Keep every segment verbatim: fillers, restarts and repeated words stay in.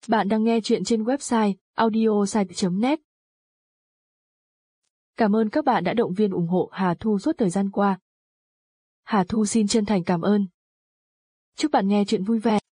Bạn đang nghe chuyện trên website audiosite chấm net. Cảm ơn các bạn đã động viên ủng hộ Hà Thu suốt thời gian qua. Hà Thu xin chân thành cảm ơn. Chúc bạn nghe chuyện vui vẻ.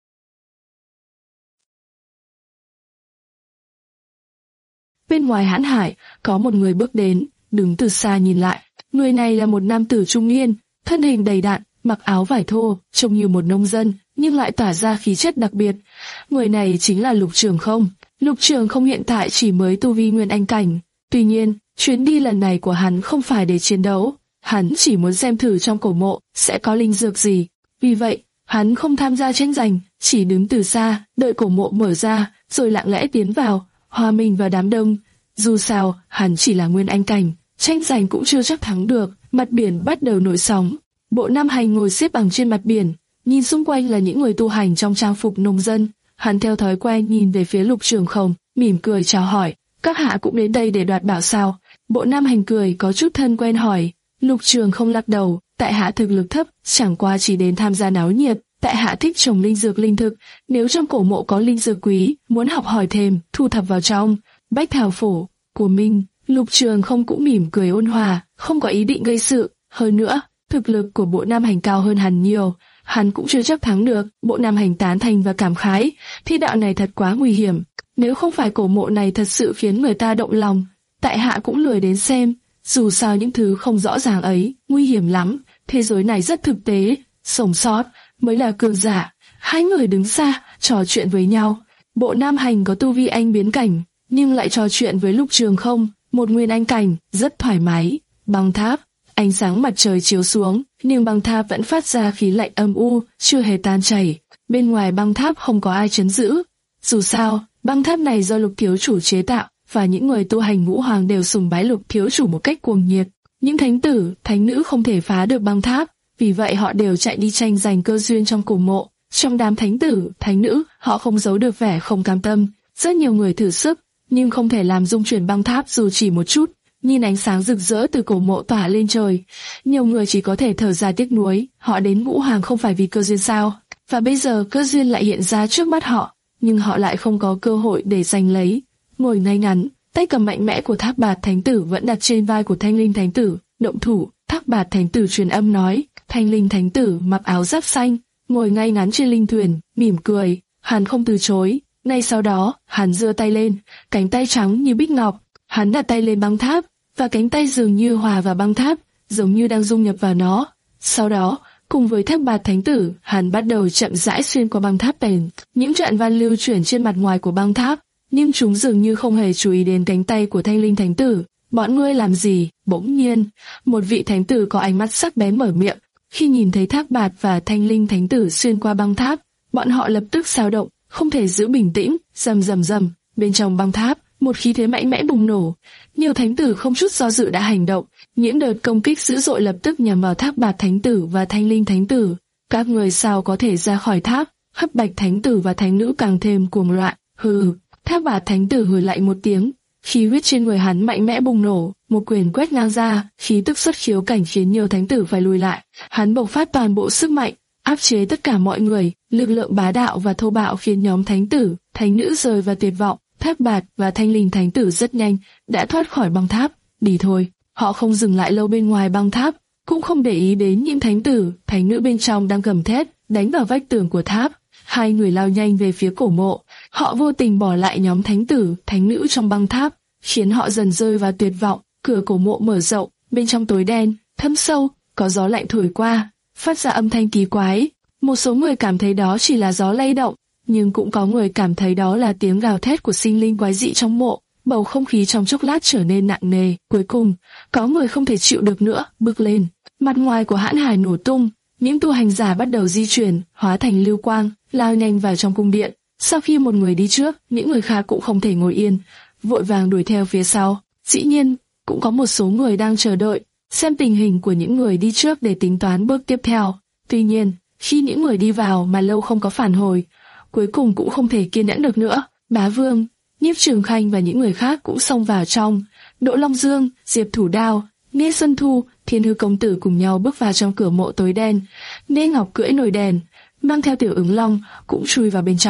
Bên ngoài hãn hải, có một người bước đến, đứng từ xa nhìn lại. Người này là một nam tử trung niên, thân hình đầy đặn, mặc áo vải thô, trông như một nông dân, nhưng lại tỏa ra khí chất đặc biệt. Người này chính là Lục Trường Không. Lục Trường Không hiện tại chỉ mới tu vi Nguyên Anh cảnh. Tuy nhiên, chuyến đi lần này của hắn không phải để chiến đấu. Hắn chỉ muốn xem thử trong cổ mộ sẽ có linh dược gì. Vì vậy, hắn không tham gia tranh giành, chỉ đứng từ xa, đợi cổ mộ mở ra, rồi lặng lẽ tiến vào, hòa mình vào đám đông. Dù sao, hắn chỉ là Nguyên Anh cảnh, tranh giành cũng chưa chắc thắng được. Mặt biển bắt đầu nổi sóng. Bộ Nam Hành ngồi xếp bằng trên mặt biển, nhìn xung quanh là những người tu hành trong trang phục nông dân. Hắn theo thói quen nhìn về phía Lục Trường Không, mỉm cười chào hỏi. Các hạ cũng đến đây để đoạt bảo sao? Bộ Nam Hành cười có chút thân quen hỏi. Lục Trường Không lắc đầu, tại hạ thực lực thấp, chẳng qua chỉ đến tham gia náo nhiệt. Tại hạ thích trồng linh dược linh thực, nếu trong cổ mộ có linh dược quý, muốn học hỏi thêm, thu thập vào trong. Bách Thảo Phổ của mình. Lục Trường Không cũng mỉm cười ôn hòa, không có ý định gây sự. Hơn nữa, thực lực của Bộ Nam Hành cao hơn hắn nhiều, hắn cũng chưa chắc thắng được. Bộ Nam Hành tán thành và cảm khái, thi đạo này thật quá nguy hiểm. Nếu không phải cổ mộ này thật sự khiến người ta động lòng, tại hạ cũng lười đến xem. Dù sao những thứ không rõ ràng ấy, nguy hiểm lắm. Thế giới này rất thực tế, sống sót mới là cường giả. Hai người đứng xa, trò chuyện với nhau. Bộ Nam Hành có tu vi anh biến cảnh, nhưng lại trò chuyện với Lục Trường Không, một Nguyên Anh cảnh, rất thoải mái. Băng tháp, ánh sáng mặt trời chiếu xuống, nhưng băng tháp vẫn phát ra khí lạnh âm u, chưa hề tan chảy. Bên ngoài băng tháp không có ai trấn giữ. Dù sao, băng tháp này do Lục thiếu chủ chế tạo, và những người tu hành ngũ hoàng đều sùng bái Lục thiếu chủ một cách cuồng nhiệt. Những thánh tử, thánh nữ không thể phá được băng tháp, vì vậy họ đều chạy đi tranh giành cơ duyên trong cổ mộ. Trong đám thánh tử, thánh nữ, họ không giấu được vẻ không cam tâm. Rất nhiều người thử sức, nhưng không thể làm rung chuyển băng tháp dù chỉ một chút. Nhìn ánh sáng rực rỡ từ cổ mộ tỏa lên trời, nhiều người chỉ có thể thở dài tiếc nuối. Họ đến ngũ hoàng không phải vì cơ duyên sao? Và bây giờ cơ duyên lại hiện ra trước mắt họ, nhưng họ lại không có cơ hội để giành lấy. Ngồi ngay ngắn, tay cầm mạnh mẽ của Thác Bạt Thánh Tử vẫn đặt trên vai của Thanh Linh Thánh Tử. Động thủ, Thác Bạt Thánh Tử truyền âm nói. Thanh Linh Thánh Tử mặc áo giáp xanh, ngồi ngay ngắn trên linh thuyền, mỉm cười. Hắn không từ chối. Ngay sau đó, hắn giơ tay lên, cánh tay trắng như bích ngọc. Hắn đặt tay lên băng tháp, và cánh tay dường như hòa vào băng tháp, giống như đang dung nhập vào nó. Sau đó, cùng với Thác Bạt Thánh Tử, hắn bắt đầu chậm rãi xuyên qua băng tháp bền. Những trận văn lưu chuyển trên mặt ngoài của băng tháp, nhưng chúng dường như không hề chú ý đến cánh tay của Thanh Linh Thánh Tử. Bọn ngươi làm gì? Bỗng nhiên, một vị thánh tử có ánh mắt sắc bén mở miệng. Khi nhìn thấy Thác Bạt và Thanh Linh Thánh Tử xuyên qua băng tháp, bọn họ lập tức xao động, không thể giữ bình tĩnh. Rầm rầm rầm, bên trong băng tháp, một khí thế mạnh mẽ bùng nổ. Nhiều thánh tử không chút do dự đã hành động. Những đợt công kích dữ dội lập tức nhằm vào Thác Bạt Thánh Tử và Thanh Linh Thánh Tử. Các người sao có thể ra khỏi tháp? Hấp Bạch Thánh Tử và Thánh Nữ càng thêm cuồng loạn. Hừ. Thác Bạt Thánh Tử hừ lạnh một tiếng, khí huyết trên người hắn mạnh mẽ bùng nổ, một quyền quét ngang ra, khí tức xuất khiếu cảnh khiến nhiều thánh tử phải lùi lại. Hắn bộc phát toàn bộ sức mạnh, áp chế tất cả mọi người. Lực lượng bá đạo và thô bạo khiến nhóm thánh tử, thánh nữ rơi vào tuyệt vọng. Thác Bạt và Thanh Linh Thánh Tử rất nhanh đã thoát khỏi băng tháp. Đi thôi. Họ không dừng lại lâu bên ngoài băng tháp, cũng không để ý đến những thánh tử, thánh nữ bên trong đang gầm thét, đánh vào vách tường của tháp. Hai người lao nhanh về phía cổ mộ. Họ vô tình bỏ lại nhóm thánh tử, thánh nữ trong băng tháp, khiến họ dần rơi vào tuyệt vọng. Cửa cổ mộ mở rộng, bên trong tối đen, thâm sâu, có gió lạnh thổi qua, phát ra âm thanh kỳ quái. Một số người cảm thấy đó chỉ là gió lay động, nhưng cũng có người cảm thấy đó là tiếng gào thét của sinh linh quái dị trong mộ. Bầu không khí trong chốc lát trở nên nặng nề. Cuối cùng, có người không thể chịu được nữa, bước lên. Mặt ngoài của hãn hải nổ tung, những tu hành giả bắt đầu di chuyển, hóa thành lưu quang, lao nhanh vào trong cung điện. Sau khi một người đi trước, những người khác cũng không thể ngồi yên, vội vàng đuổi theo phía sau. Dĩ nhiên, cũng có một số người đang chờ đợi, xem tình hình của những người đi trước để tính toán bước tiếp theo. Tuy nhiên, khi những người đi vào mà lâu không có phản hồi, cuối cùng cũng không thể kiên nhẫn được nữa. Bá Vương, Nhiếp Trường Khanh và những người khác cũng xông vào trong. Đỗ Long Dương, Diệp Thủ Đao, Nghe Xuân Thu, Thiên Hư Công Tử cùng nhau bước vào trong cửa mộ tối đen. Nghe Ngọc cưỡi nồi đèn, mang theo Tiểu Ứng Long, cũng chui vào bên trong.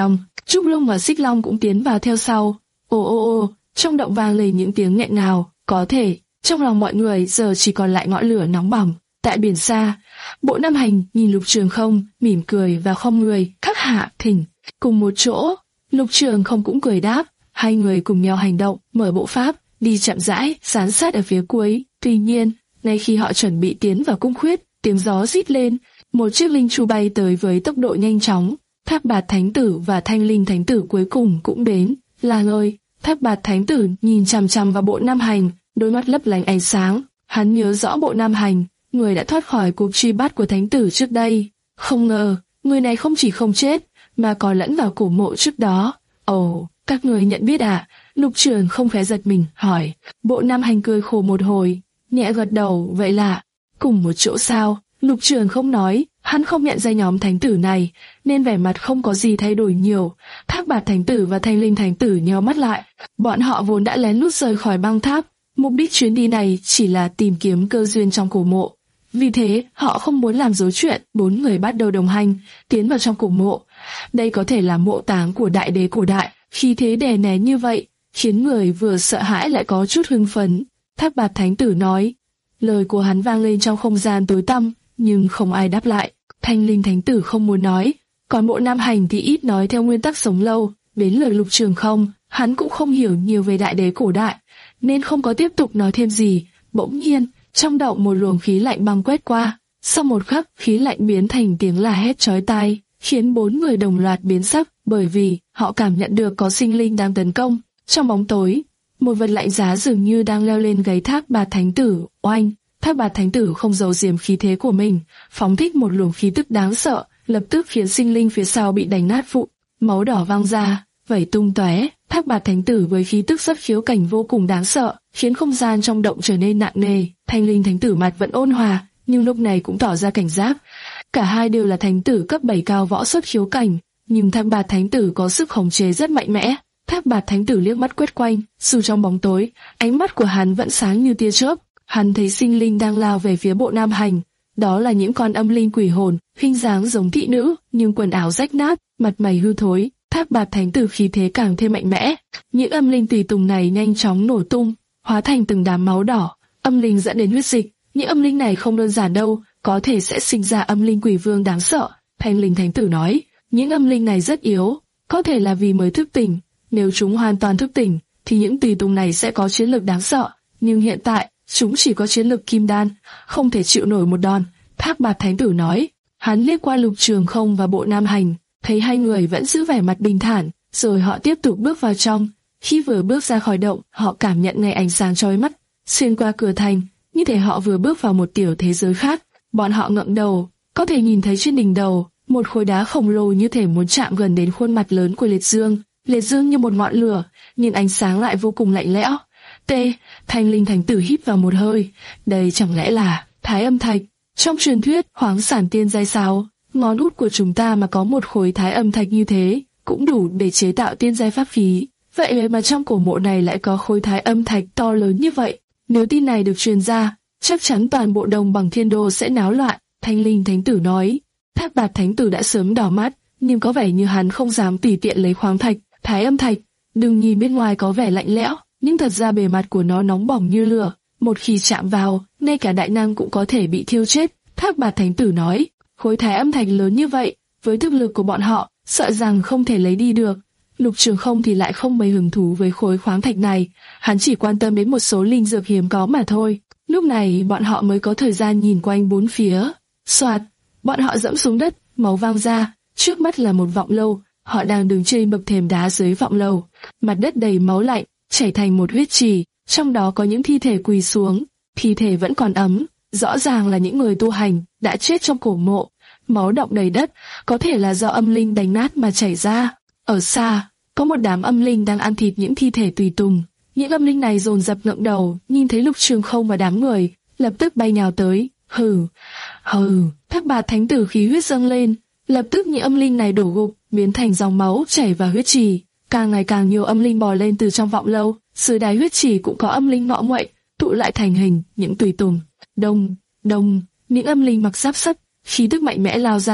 Trúc Long và Xích Long cũng tiến vào theo sau. Ồ ô ô, trong động vang lên những tiếng nghẹn ngào, có thể, trong lòng mọi người giờ chỉ còn lại ngọn lửa nóng bỏng. Tại biển xa, Bộ Nam Hành nhìn Lục Trường Không, mỉm cười và khom người, các hạ thỉnh. Cùng một chỗ, Lục Trường Không cũng cười đáp, hai người cùng nhau hành động, mở bộ pháp, đi chậm rãi, dán sát ở phía cuối. Tuy nhiên, ngay khi họ chuẩn bị tiến vào cung khuyết, tiếng gió rít lên, một chiếc linh chu bay tới với tốc độ nhanh chóng. Thác Bạt Thánh Tử và Thanh Linh Thánh Tử cuối cùng cũng đến. Là lời, Thác Bạt Thánh Tử nhìn chằm chằm vào Bộ Nam Hành, đôi mắt lấp lánh ánh sáng. Hắn nhớ rõ Bộ Nam Hành, người đã thoát khỏi cuộc truy bắt của Thánh Tử trước đây. Không ngờ, người này không chỉ không chết, mà còn lẫn vào cổ mộ trước đó. Ồ, các người nhận biết à? Lục Trường Không khẽ giật mình, hỏi. Bộ Nam Hành cười khổ một hồi, nhẹ gật đầu, vậy là cùng một chỗ sao? Lục Trường Không nói, hắn không nhận ra nhóm thánh tử này, nên vẻ mặt không có gì thay đổi nhiều. Thác Bạt Thánh Tử và Thanh Linh Thánh Tử nheo mắt lại. Bọn họ vốn đã lén lút rời khỏi băng tháp, mục đích chuyến đi này chỉ là tìm kiếm cơ duyên trong cổ mộ. Vì thế, họ không muốn làm rối chuyện. Bốn người bắt đầu đồng hành, tiến vào trong cổ mộ. Đây có thể là mộ táng của đại đế cổ đại. Khi thế đè nén như vậy, khiến người vừa sợ hãi lại có chút hưng phấn. Thác Bạt Thánh Tử nói. Lời của hắn vang lên trong không gian tối tăm, nhưng không ai đáp lại. Thanh Linh Thánh Tử không muốn nói, còn Bộ Nam Hành thì ít nói theo nguyên tắc sống lâu. Đến lời Lục Trường Không, hắn cũng không hiểu nhiều về đại đế cổ đại, nên không có tiếp tục nói thêm gì. Bỗng nhiên, trong động một luồng khí lạnh băng quét qua. Sau một khắc, khí lạnh biến thành tiếng la hét chói tai, khiến bốn người đồng loạt biến sắc, bởi vì họ cảm nhận được có sinh linh đang tấn công. Trong bóng tối, một vật lạnh giá dường như đang leo lên gáy Thác Bạt Thánh Tử. Oanh! Thác Bạt Thánh Tử không giấu giếm khí thế của mình, phóng thích một luồng khí tức đáng sợ, lập tức khiến sinh linh phía sau bị đánh nát vụn, máu đỏ văng ra, vẩy tung tóe. Thác Bạt Thánh Tử với khí tức rất khiếu cảnh vô cùng đáng sợ, khiến không gian trong động trở nên nặng nề. Thanh Linh Thánh Tử mặt vẫn ôn hòa, nhưng lúc này cũng tỏ ra cảnh giác. Cả hai đều là thánh tử cấp bảy cao võ xuất khiếu cảnh, nhưng Thác Bạt Thánh Tử có sức khống chế rất mạnh mẽ. Thác Bạt Thánh Tử liếc mắt quét quanh, dù trong bóng tối, ánh mắt của hắn vẫn sáng như tia chớp. Hắn thấy sinh linh đang lao về phía Bộ Nam Hành, đó là những con âm linh quỷ hồn, hình dáng giống thị nữ, nhưng quần áo rách nát, mặt mày hư thối. Thác Bạt Thánh Tử khí thế càng thêm mạnh mẽ. Những âm linh tùy tùng này nhanh chóng nổ tung, hóa thành từng đám máu đỏ. Âm linh dẫn đến huyết dịch. Những âm linh này không đơn giản đâu, có thể sẽ sinh ra âm linh quỷ vương đáng sợ. Thanh Linh Thánh Tử nói, những âm linh này rất yếu, có thể là vì mới thức tỉnh. Nếu chúng hoàn toàn thức tỉnh, thì những tùy tùng này sẽ có chiến lược đáng sợ. Nhưng hiện tại, chúng chỉ có chiến lược kim đan, không thể chịu nổi một đòn. Thác Bạt Thánh Tử nói. Hắn liếc qua Lục Trường Không và Bộ Nam Hành, thấy hai người vẫn giữ vẻ mặt bình thản, rồi họ tiếp tục bước vào trong. Khi vừa bước ra khỏi động, họ cảm nhận ngay ánh sáng chói mắt xuyên qua cửa thành, như thể họ vừa bước vào một tiểu thế giới khác. Bọn họ ngẩng đầu, có thể nhìn thấy trên đỉnh đầu một khối đá khổng lồ, như thể muốn chạm gần đến khuôn mặt lớn của Liệt Dương. Liệt Dương như một ngọn lửa, nhưng ánh sáng lại vô cùng lạnh lẽo. T. Thanh Linh Thánh Tử hít vào một hơi. Đây chẳng lẽ là Thái Âm Thạch? Trong truyền thuyết khoáng sản tiên giai sao? Ngón út của chúng ta mà có một khối Thái Âm Thạch như thế, cũng đủ để chế tạo tiên giai pháp khí. Vậy mà trong cổ mộ này lại có khối Thái Âm Thạch to lớn như vậy. Nếu tin này được truyền ra, chắc chắn toàn bộ đồng bằng thiên đô sẽ náo loạn. Thanh Linh Thánh Tử nói. Thác Bạt Thánh Tử đã sớm đỏ mắt, nhưng có vẻ như hắn không dám tùy tiện lấy khoáng thạch. Thái Âm Thạch, đừng nhìn bên ngoài có vẻ lạnh lẽo, nhưng thật ra bề mặt của nó nóng bỏng như lửa. Một khi chạm vào, ngay cả đại năng cũng có thể bị thiêu chết. Thác Bạt Thánh Tử nói, khối Thái Âm Thạch lớn như vậy, với thực lực của bọn họ, sợ rằng không thể lấy đi được. Lục Trường Không thì lại không mấy hứng thú với khối khoáng thạch này, hắn chỉ quan tâm đến một số linh dược hiếm có mà thôi. Lúc này bọn họ mới có thời gian nhìn quanh bốn phía. Soạt, bọn họ dẫm xuống đất, máu vang ra, trước mắt là một vọng lâu, họ đang đứng trên bậc thềm đá dưới vọng lâu, mặt đất đầy máu lạnh, chảy thành một huyết trì, trong đó có những thi thể quỳ xuống, thi thể vẫn còn ấm, rõ ràng là những người tu hành đã chết trong cổ mộ. Máu đọng đầy đất, có thể là do âm linh đánh nát mà chảy ra. Ở xa, có một đám âm linh đang ăn thịt những thi thể tùy tùng. Những âm linh này dồn dập ngẩng đầu, nhìn thấy Lục Trường Không và đám người, lập tức bay nhào tới. Hừ, hừ, Thác Bạt Thánh Tử khí huyết dâng lên, lập tức những âm linh này đổ gục, biến thành dòng máu chảy vào huyết trì. Càng ngày càng nhiều âm linh bò lên từ trong vọng lâu, dưới đáy huyết trì cũng có âm linh ngọ nguậy, tụ lại thành hình những tùy tùng. Đông, đông, những âm linh mặc giáp sắt, khí tức mạnh mẽ lao ra,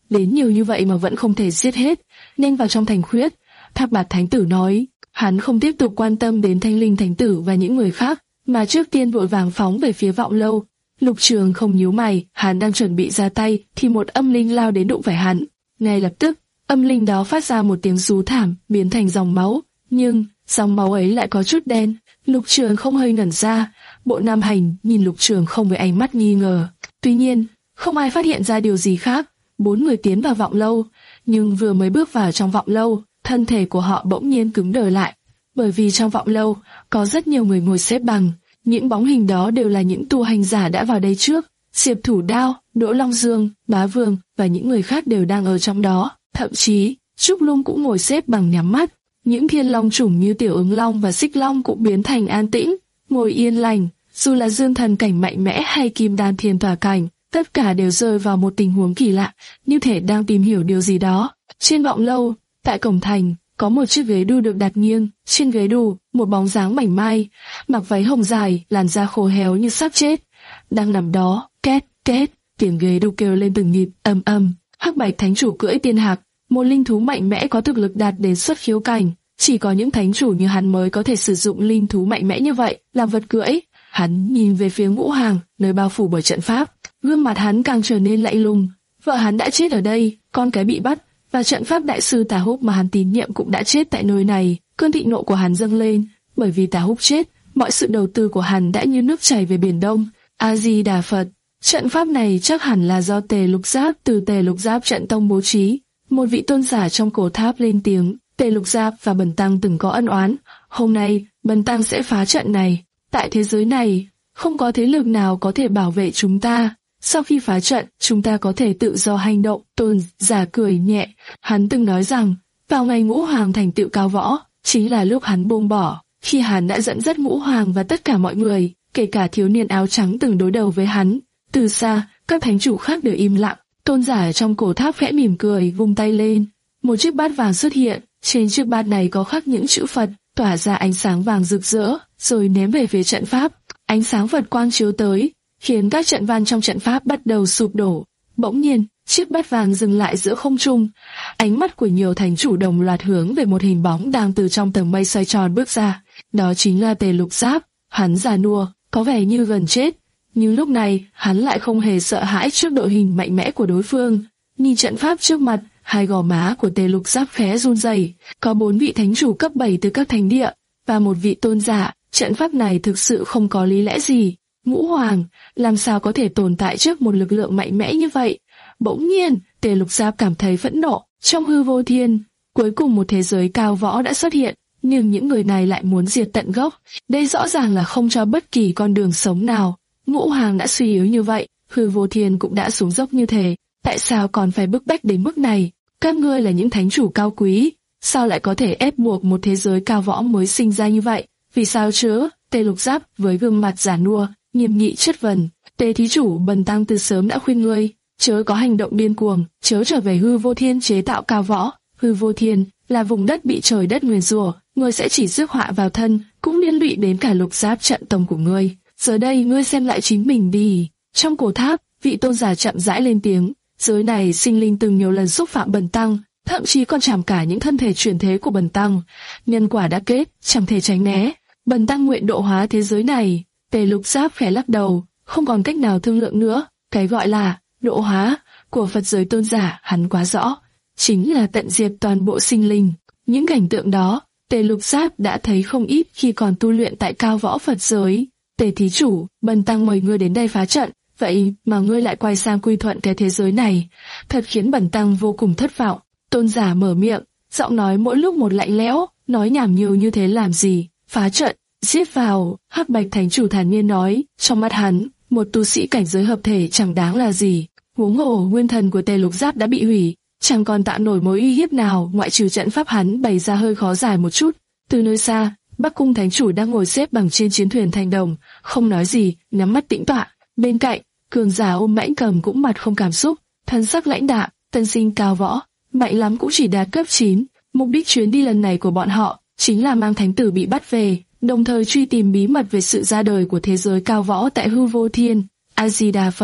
đến nhiều như vậy mà vẫn không thể giết hết, nên vào trong thành khuyết. Thác Bạt Thánh Tử nói, hắn không tiếp tục quan tâm đến Thanh Linh Thánh Tử và những người khác, mà trước tiên vội vàng phóng về phía Vọng Lâu. Lục Trường không nhíu mày, hắn đang chuẩn bị ra tay thì một âm linh lao đến đụng phải hắn. Ngay lập tức, âm linh đó phát ra một tiếng rú thảm, biến thành dòng máu, nhưng dòng máu ấy lại có chút đen. Lục Trường không hơi ngẩn ra, Bộ Nam Hành nhìn Lục Trường không với ánh mắt nghi ngờ. Tuy nhiên, không ai phát hiện ra điều gì khác. Bốn người tiến vào Vọng Lâu, nhưng vừa mới bước vào trong Vọng Lâu, thân thể của họ bỗng nhiên cứng đờ lại, bởi vì trong Vọng Lâu có rất nhiều người ngồi xếp bằng. Những bóng hình đó đều là những tu hành giả đã vào đây trước. Diệp Thủ Đao, Đỗ Long Dương, Bá Vương và những người khác đều đang ở trong đó. Thậm chí, Trúc Lung cũng ngồi xếp bằng nhắm mắt. Những thiên long chủng như Tiểu Ứng Long và Xích Long cũng biến thành an tĩnh, ngồi yên lành. Dù là Dương Thần cảnh mạnh mẽ hay Kim Đan Thiên Tỏa cảnh, tất cả đều rơi vào một tình huống kỳ lạ, như thể đang tìm hiểu điều gì đó. Trên Vọng Lâu, tại cổng thành, có một chiếc ghế đu được đặt nghiêng. Trên ghế đu, một bóng dáng mảnh mai, mặc váy hồng dài, làn da khô héo như sắp chết, đang nằm đó. Két két, tiếng ghế đu kêu lên từng nhịp, ầm ầm. Hắc Bạch Thánh Chủ cưỡi tiên hạc, một linh thú mạnh mẽ có thực lực đạt đến xuất khiếu cảnh. Chỉ có những thánh chủ như hắn mới có thể sử dụng linh thú mạnh mẽ như vậy làm vật cưỡi. Hắn nhìn về phía Ngũ Hàng, nơi bao phủ bởi trận pháp. Gương mặt hắn càng trở nên lạnh lùng. Vợ hắn đã chết ở đây, con cái bị bắt, và trận pháp đại sư Tà Húc mà hắn tín nhiệm cũng đã chết tại nơi này. Cơn thịnh nộ của hắn dâng lên, bởi vì Tà Húc chết, mọi sự đầu tư của hắn đã như nước chảy về biển Đông. A Di Đà Phật. Trận pháp này chắc hẳn là do Tề Lục Giáp từ Tề Lục Giáp trận tông bố trí. Một vị tôn giả trong cổ tháp lên tiếng. Tề Lục Giáp và Bần Tăng từng có ân oán. Hôm nay, Bần Tăng sẽ phá trận này. Tại thế giới này, không có thế lực nào có thể bảo vệ chúng ta. Sau khi phá trận, chúng ta có thể tự do hành động. Tôn giả cười nhẹ. Hắn từng nói rằng, vào ngày Ngũ Hoàng thành tựu cao võ, chính là lúc hắn buông bỏ. Khi hắn đã dẫn dắt Ngũ Hoàng và tất cả mọi người, kể cả thiếu niên áo trắng từng đối đầu với hắn. Từ xa, các thánh chủ khác đều im lặng. Tôn giả trong cổ tháp khẽ mỉm cười, vung tay lên. Một chiếc bát vàng xuất hiện. Trên chiếc bát này có khắc những chữ Phật, tỏa ra ánh sáng vàng rực rỡ, rồi ném về phía trận pháp. Ánh sáng Phật quang chiếu tới, khiến các trận văn trong trận pháp bắt đầu sụp đổ. Bỗng nhiên, chiếc bát vàng dừng lại giữa không trung. Ánh mắt của nhiều thánh chủ đồng loạt hướng về một hình bóng đang từ trong tầng mây xoay tròn bước ra. Đó chính là Tề Lục Giáp. Hắn già nua, có vẻ như gần chết, nhưng lúc này hắn lại không hề sợ hãi trước đội hình mạnh mẽ của đối phương. Nhìn trận pháp trước mặt, hai gò má của Tề Lục Giáp khẽ run rẩy. Có bốn vị thánh chủ cấp bảy từ các thánh địa và một vị tôn giả. Trận pháp này thực sự không có lý lẽ gì. Ngũ Hoàng làm sao có thể tồn tại trước một lực lượng mạnh mẽ như vậy? Bỗng nhiên, Tề Lục Giáp cảm thấy phẫn nộ. Trong hư vô thiên, cuối cùng một thế giới cao võ đã xuất hiện, nhưng những người này lại muốn diệt tận gốc. Đây rõ ràng là không cho bất kỳ con đường sống nào. Ngũ Hoàng đã suy yếu như vậy, hư vô thiên cũng đã xuống dốc như thế. Tại sao còn phải bức bách đến mức này? Các ngươi là những thánh chủ cao quý, sao lại có thể ép buộc một thế giới cao võ mới sinh ra như vậy? Vì sao chứ? Tề Lục Giáp với gương mặt già nua, nghiêm nghị chất vấn. Tề thí chủ, Bần Tăng từ sớm đã khuyên ngươi, chớ có hành động điên cuồng, chớ trở về hư vô thiên chế tạo cao võ. Hư vô thiên là vùng đất bị trời đất nguyền rủa, ngươi sẽ chỉ rước họa vào thân, cũng liên lụy đến cả Lục Giáp trận tông của ngươi. Giờ đây ngươi xem lại chính mình đi. Trong cổ tháp, vị tôn giả chậm rãi lên tiếng. Giới này sinh linh từng nhiều lần xúc phạm Bần Tăng, thậm chí còn chạm cả những thân thể chuyển thế của Bần Tăng. Nhân quả đã kết, chẳng thể tránh né. Bần Tăng nguyện độ hóa thế giới này. Tề Lục Giáp khẽ lắc đầu, không còn cách nào thương lượng nữa. Cái gọi là độ hóa của Phật giới tôn giả hắn quá rõ, chính là tận diệt toàn bộ sinh linh. Những cảnh tượng đó, Tề Lục Giáp đã thấy không ít khi còn tu luyện tại cao võ Phật giới. Tề thí chủ, Bần Tăng mời ngươi đến đây phá trận, vậy mà ngươi lại quay sang quy thuận cái thế giới này, thật khiến Bần Tăng vô cùng thất vọng. Tôn giả mở miệng, giọng nói mỗi lúc một lạnh lẽo, nói nhảm nhiều như thế làm gì? Phá trận, giết vào. Hắc Bạch Thánh Chủ thản nhiên nói, trong mắt hắn, một tu sĩ cảnh giới hợp thể chẳng đáng là gì. Huống hồ nguyên thần của Tề Lục Giáp đã bị hủy, chẳng còn tạo nổi mối uy hiếp nào ngoại trừ trận pháp hắn bày ra hơi khó giải một chút. Từ nơi xa, Bắc Cung Thánh Chủ đang ngồi xếp bằng trên chiến thuyền thanh đồng, không nói gì, nhắm mắt tĩnh tọa. Bên cạnh, cường giả ôm Mãnh Cầm cũng mặt không cảm xúc, thân sắc lãnh đạm, tân sinh cao võ, mạnh lắm cũng chỉ đạt cấp chín. Mục đích chuyến đi lần này của bọn họ chính là mang thánh tử bị bắt về, đồng thời truy tìm bí mật về sự ra đời của thế giới cao võ tại hư vô thiên. A Di Đà Phật.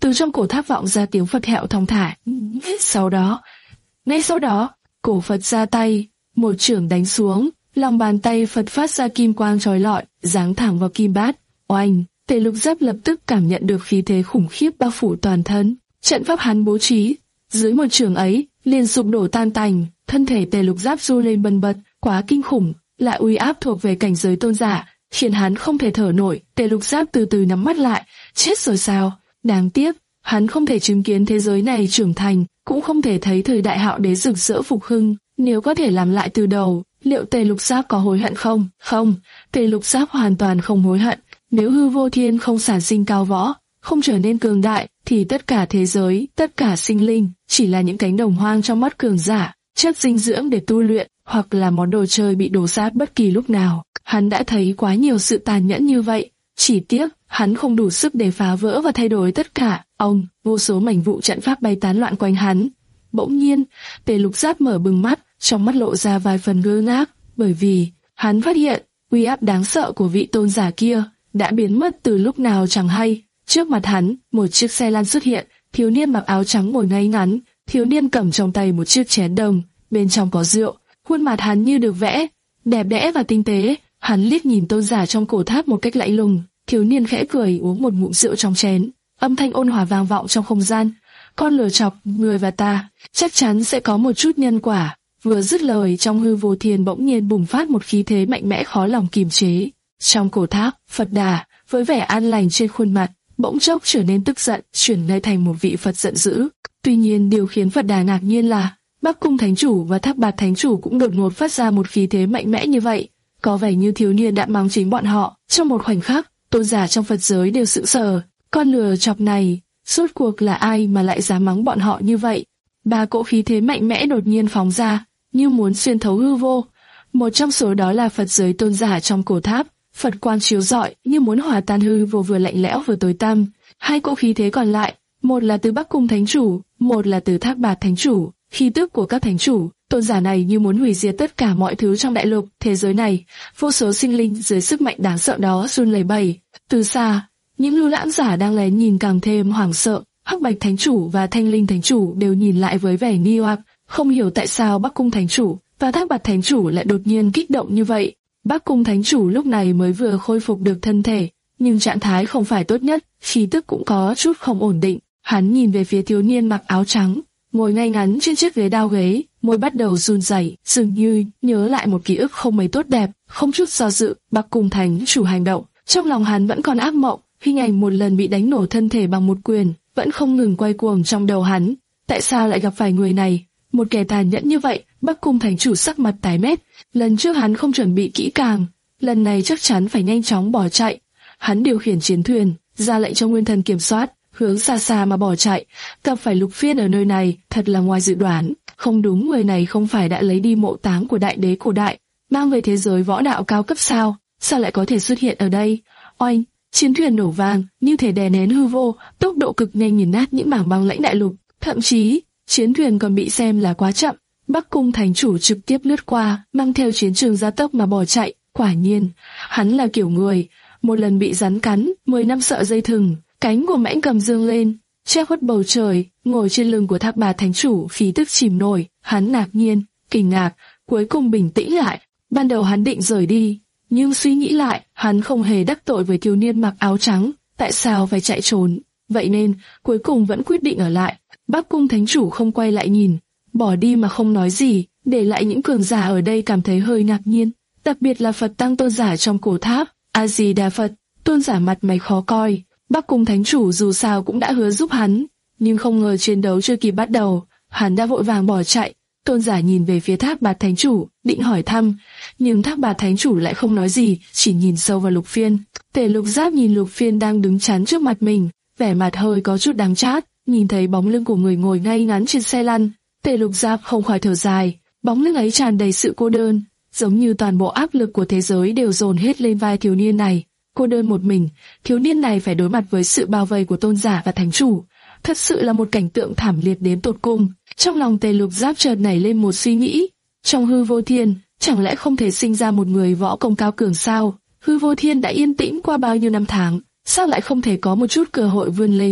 Từ trong cổ tháp vọng ra tiếng Phật hẹo thong thả. Sau đó, ngay sau đó, cổ Phật ra tay, một chưởng đánh xuống, lòng bàn tay Phật phát ra kim quang chói lọi, giáng thẳng vào kim bát. Oanh! Tề Lục Giáp lập tức cảm nhận được khí thế khủng khiếp bao phủ toàn thân. Trận pháp hắn bố trí, dưới một chưởng ấy, liền sụp đổ tan tành, thân thể Tề Lục Giáp du lên bần bật, quá kinh khủng, lại uy áp thuộc về cảnh giới tôn giả, khiến hắn không thể thở nổi. Tề Lục Giáp từ từ nhắm mắt lại, chết rồi sao? Đáng tiếc, hắn không thể chứng kiến thế giới này trưởng thành, cũng không thể thấy thời đại Hạo Đế rực rỡ phục hưng. Nếu có thể làm lại từ đầu, liệu Tề Lục Giáp có hối hận không? Không, Tề Lục Giáp hoàn toàn không hối hận. Nếu Hư Vô Thiên không sản sinh cao võ, không trở nên cường đại, thì tất cả thế giới, tất cả sinh linh, chỉ là những cánh đồng hoang trong mắt cường giả, chất dinh dưỡng để tu luyện, hoặc là món đồ chơi bị đổ sát bất kỳ lúc nào. Hắn đã thấy quá nhiều sự tàn nhẫn như vậy, chỉ tiếc, hắn không đủ sức để phá vỡ và thay đổi tất cả. Ông, vô số mảnh vụ trận pháp bay tán loạn quanh hắn. Bỗng nhiên, Tề Lục Giáp mở bừng mắt, trong mắt lộ ra vài phần ngơ ngác, bởi vì hắn phát hiện uy áp đáng sợ của vị tôn giả kia đã biến mất từ lúc nào chẳng hay. Trước mặt hắn, một chiếc xe lăn xuất hiện, thiếu niên mặc áo trắng ngồi ngay ngắn, thiếu niên cầm trong tay một chiếc chén đồng, bên trong có rượu, khuôn mặt hắn như được vẽ, đẹp đẽ và tinh tế. Hắn liếc nhìn tôn giả trong cổ tháp một cách lạnh lùng, thiếu niên khẽ cười uống một ngụm rượu trong chén, âm thanh ôn hòa vang vọng trong không gian. Con lừa chọc, người và ta, chắc chắn sẽ có một chút nhân quả. Vừa dứt lời, trong Hư Vô Thiên bỗng nhiên bùng phát một khí thế mạnh mẽ khó lòng kiềm chế. Trong cổ tháp, Phật Đà, với vẻ an lành trên khuôn mặt, bỗng chốc trở nên tức giận, chuyển ngay thành một vị Phật giận dữ. Tuy nhiên điều khiến Phật Đà ngạc nhiên là, Bắc Cung Thánh Chủ và Thác Bạt Thánh Chủ cũng đột ngột phát ra một khí thế mạnh mẽ như vậy. Có vẻ như thiếu niên đã mắng chính bọn họ. Trong một khoảnh khắc, tôn giả trong Phật giới đều sững sờ. Con lừa chọc này, rốt cuộc là ai mà lại dám mắng bọn họ như vậy? Ba cỗ khí thế mạnh mẽ đột nhiên phóng ra, như muốn xuyên thấu hư vô. Một trong số đó là Phật giới tôn giả trong cổ tháp, Phật quang chiếu rọi như muốn hòa tan hư vô, vừa lạnh lẽo vừa tối tăm. Hai cỗ khí thế còn lại, một là từ Bắc Cung Thánh Chủ, một là từ Thác Bạt Thánh Chủ. Khí tức của các thánh chủ, tôn giả này như muốn hủy diệt tất cả mọi thứ trong đại lục thế giới này. Vô số sinh linh dưới sức mạnh đáng sợ đó run lẩy bẩy. Từ xa, những lưu lãng giả đang lén nhìn càng thêm hoảng sợ. Hắc Bạch Thánh Chủ và Thanh Linh Thánh Chủ đều nhìn lại với vẻ nghi hoặc, không hiểu tại sao Bắc Cung Thánh Chủ và Thác Bạt Thánh Chủ lại đột nhiên kích động như vậy. Bắc Cung Thánh Chủ lúc này mới vừa khôi phục được thân thể, nhưng trạng thái không phải tốt nhất, khí tức cũng có chút không ổn định. Hắn nhìn về phía thiếu niên mặc áo trắng, ngồi ngay ngắn trên chiếc ghế đao ghế, môi bắt đầu run rẩy, dường như nhớ lại một ký ức không mấy tốt đẹp. Không chút do dự, Bắc Cung Thánh Chủ hành động. Trong lòng hắn vẫn còn ác mộng, hình ảnh một lần bị đánh nổ thân thể bằng một quyền, vẫn không ngừng quay cuồng trong đầu hắn. Tại sao lại gặp phải người này, một kẻ tàn nhẫn như vậy? Bắc Cung Thánh Chủ sắc mặt tái mét. Lần trước hắn không chuẩn bị kỹ càng, lần này chắc chắn phải nhanh chóng bỏ chạy. Hắn điều khiển chiến thuyền, ra lệnh cho Nguyên Thần kiểm soát, hướng xa xa mà bỏ chạy. Gặp phải Lục Phiên ở nơi này, thật là ngoài dự đoán. Không đúng, người này không phải đã lấy đi mộ táng của đại đế cổ đại, mang về thế giới võ đạo cao cấp sao? Sao lại có thể xuất hiện ở đây? Oanh! Chiến thuyền nổ vang, như thể đè nén hư vô, tốc độ cực nhanh nghiền nát những mảng băng lãnh đại lục. Thậm chí, chiến thuyền còn bị xem là quá chậm. Bắc Cung Thánh Chủ trực tiếp lướt qua, mang theo chiến trường gia tốc mà bỏ chạy. Quả nhiên, hắn là kiểu người, một lần bị rắn cắn, mười năm sợ dây thừng. Cánh của mãnh cầm dương lên, che khuất bầu trời, ngồi trên lưng của Thác Bạt Thánh Chủ, khí tức chìm nổi. Hắn ngạc nhiên, kinh ngạc, cuối cùng bình tĩnh lại. Ban đầu hắn định rời đi, nhưng suy nghĩ lại, hắn không hề đắc tội với thiếu niên mặc áo trắng, tại sao phải chạy trốn? Vậy nên, cuối cùng vẫn quyết định ở lại. Bắc Cung Thánh Chủ không quay lại nhìn, bỏ đi mà không nói gì, để lại những cường giả ở đây cảm thấy hơi ngạc nhiên, đặc biệt là Phật tăng tôn giả trong cổ tháp. A Di Đà Phật, tôn giả mặt mày khó coi. Bắc Cung Thánh Chủ dù sao cũng đã hứa giúp hắn, nhưng không ngờ chiến đấu chưa kịp bắt đầu, hắn đã vội vàng bỏ chạy. Tôn giả nhìn về phía Thác Bạt Thánh Chủ, định hỏi thăm, nhưng Thác Bạt Thánh Chủ lại không nói gì, chỉ nhìn sâu vào Lục Phiên. Tề Lục Giáp nhìn Lục Phiên đang đứng chắn trước mặt mình, vẻ mặt hơi có chút đắng chát. Nhìn thấy bóng lưng của người ngồi ngay ngắn trên xe lăn, Tề Lục Giáp không khỏi thở dài. Bóng lưng ấy tràn đầy sự cô đơn, giống như toàn bộ áp lực của thế giới đều dồn hết lên vai thiếu niên này. Cô đơn một mình, thiếu niên này phải đối mặt với sự bao vây của tôn giả và thánh chủ. Thật sự là một cảnh tượng thảm liệt đến tột cùng. Trong lòng Tề Lục Giáp chợt nảy lên một suy nghĩ. Trong Hư Vô Thiên, chẳng lẽ không thể sinh ra một người võ công cao cường sao? Hư Vô Thiên đã yên tĩnh qua bao nhiêu năm tháng, sao lại không thể có một chút cơ hội vươn lên?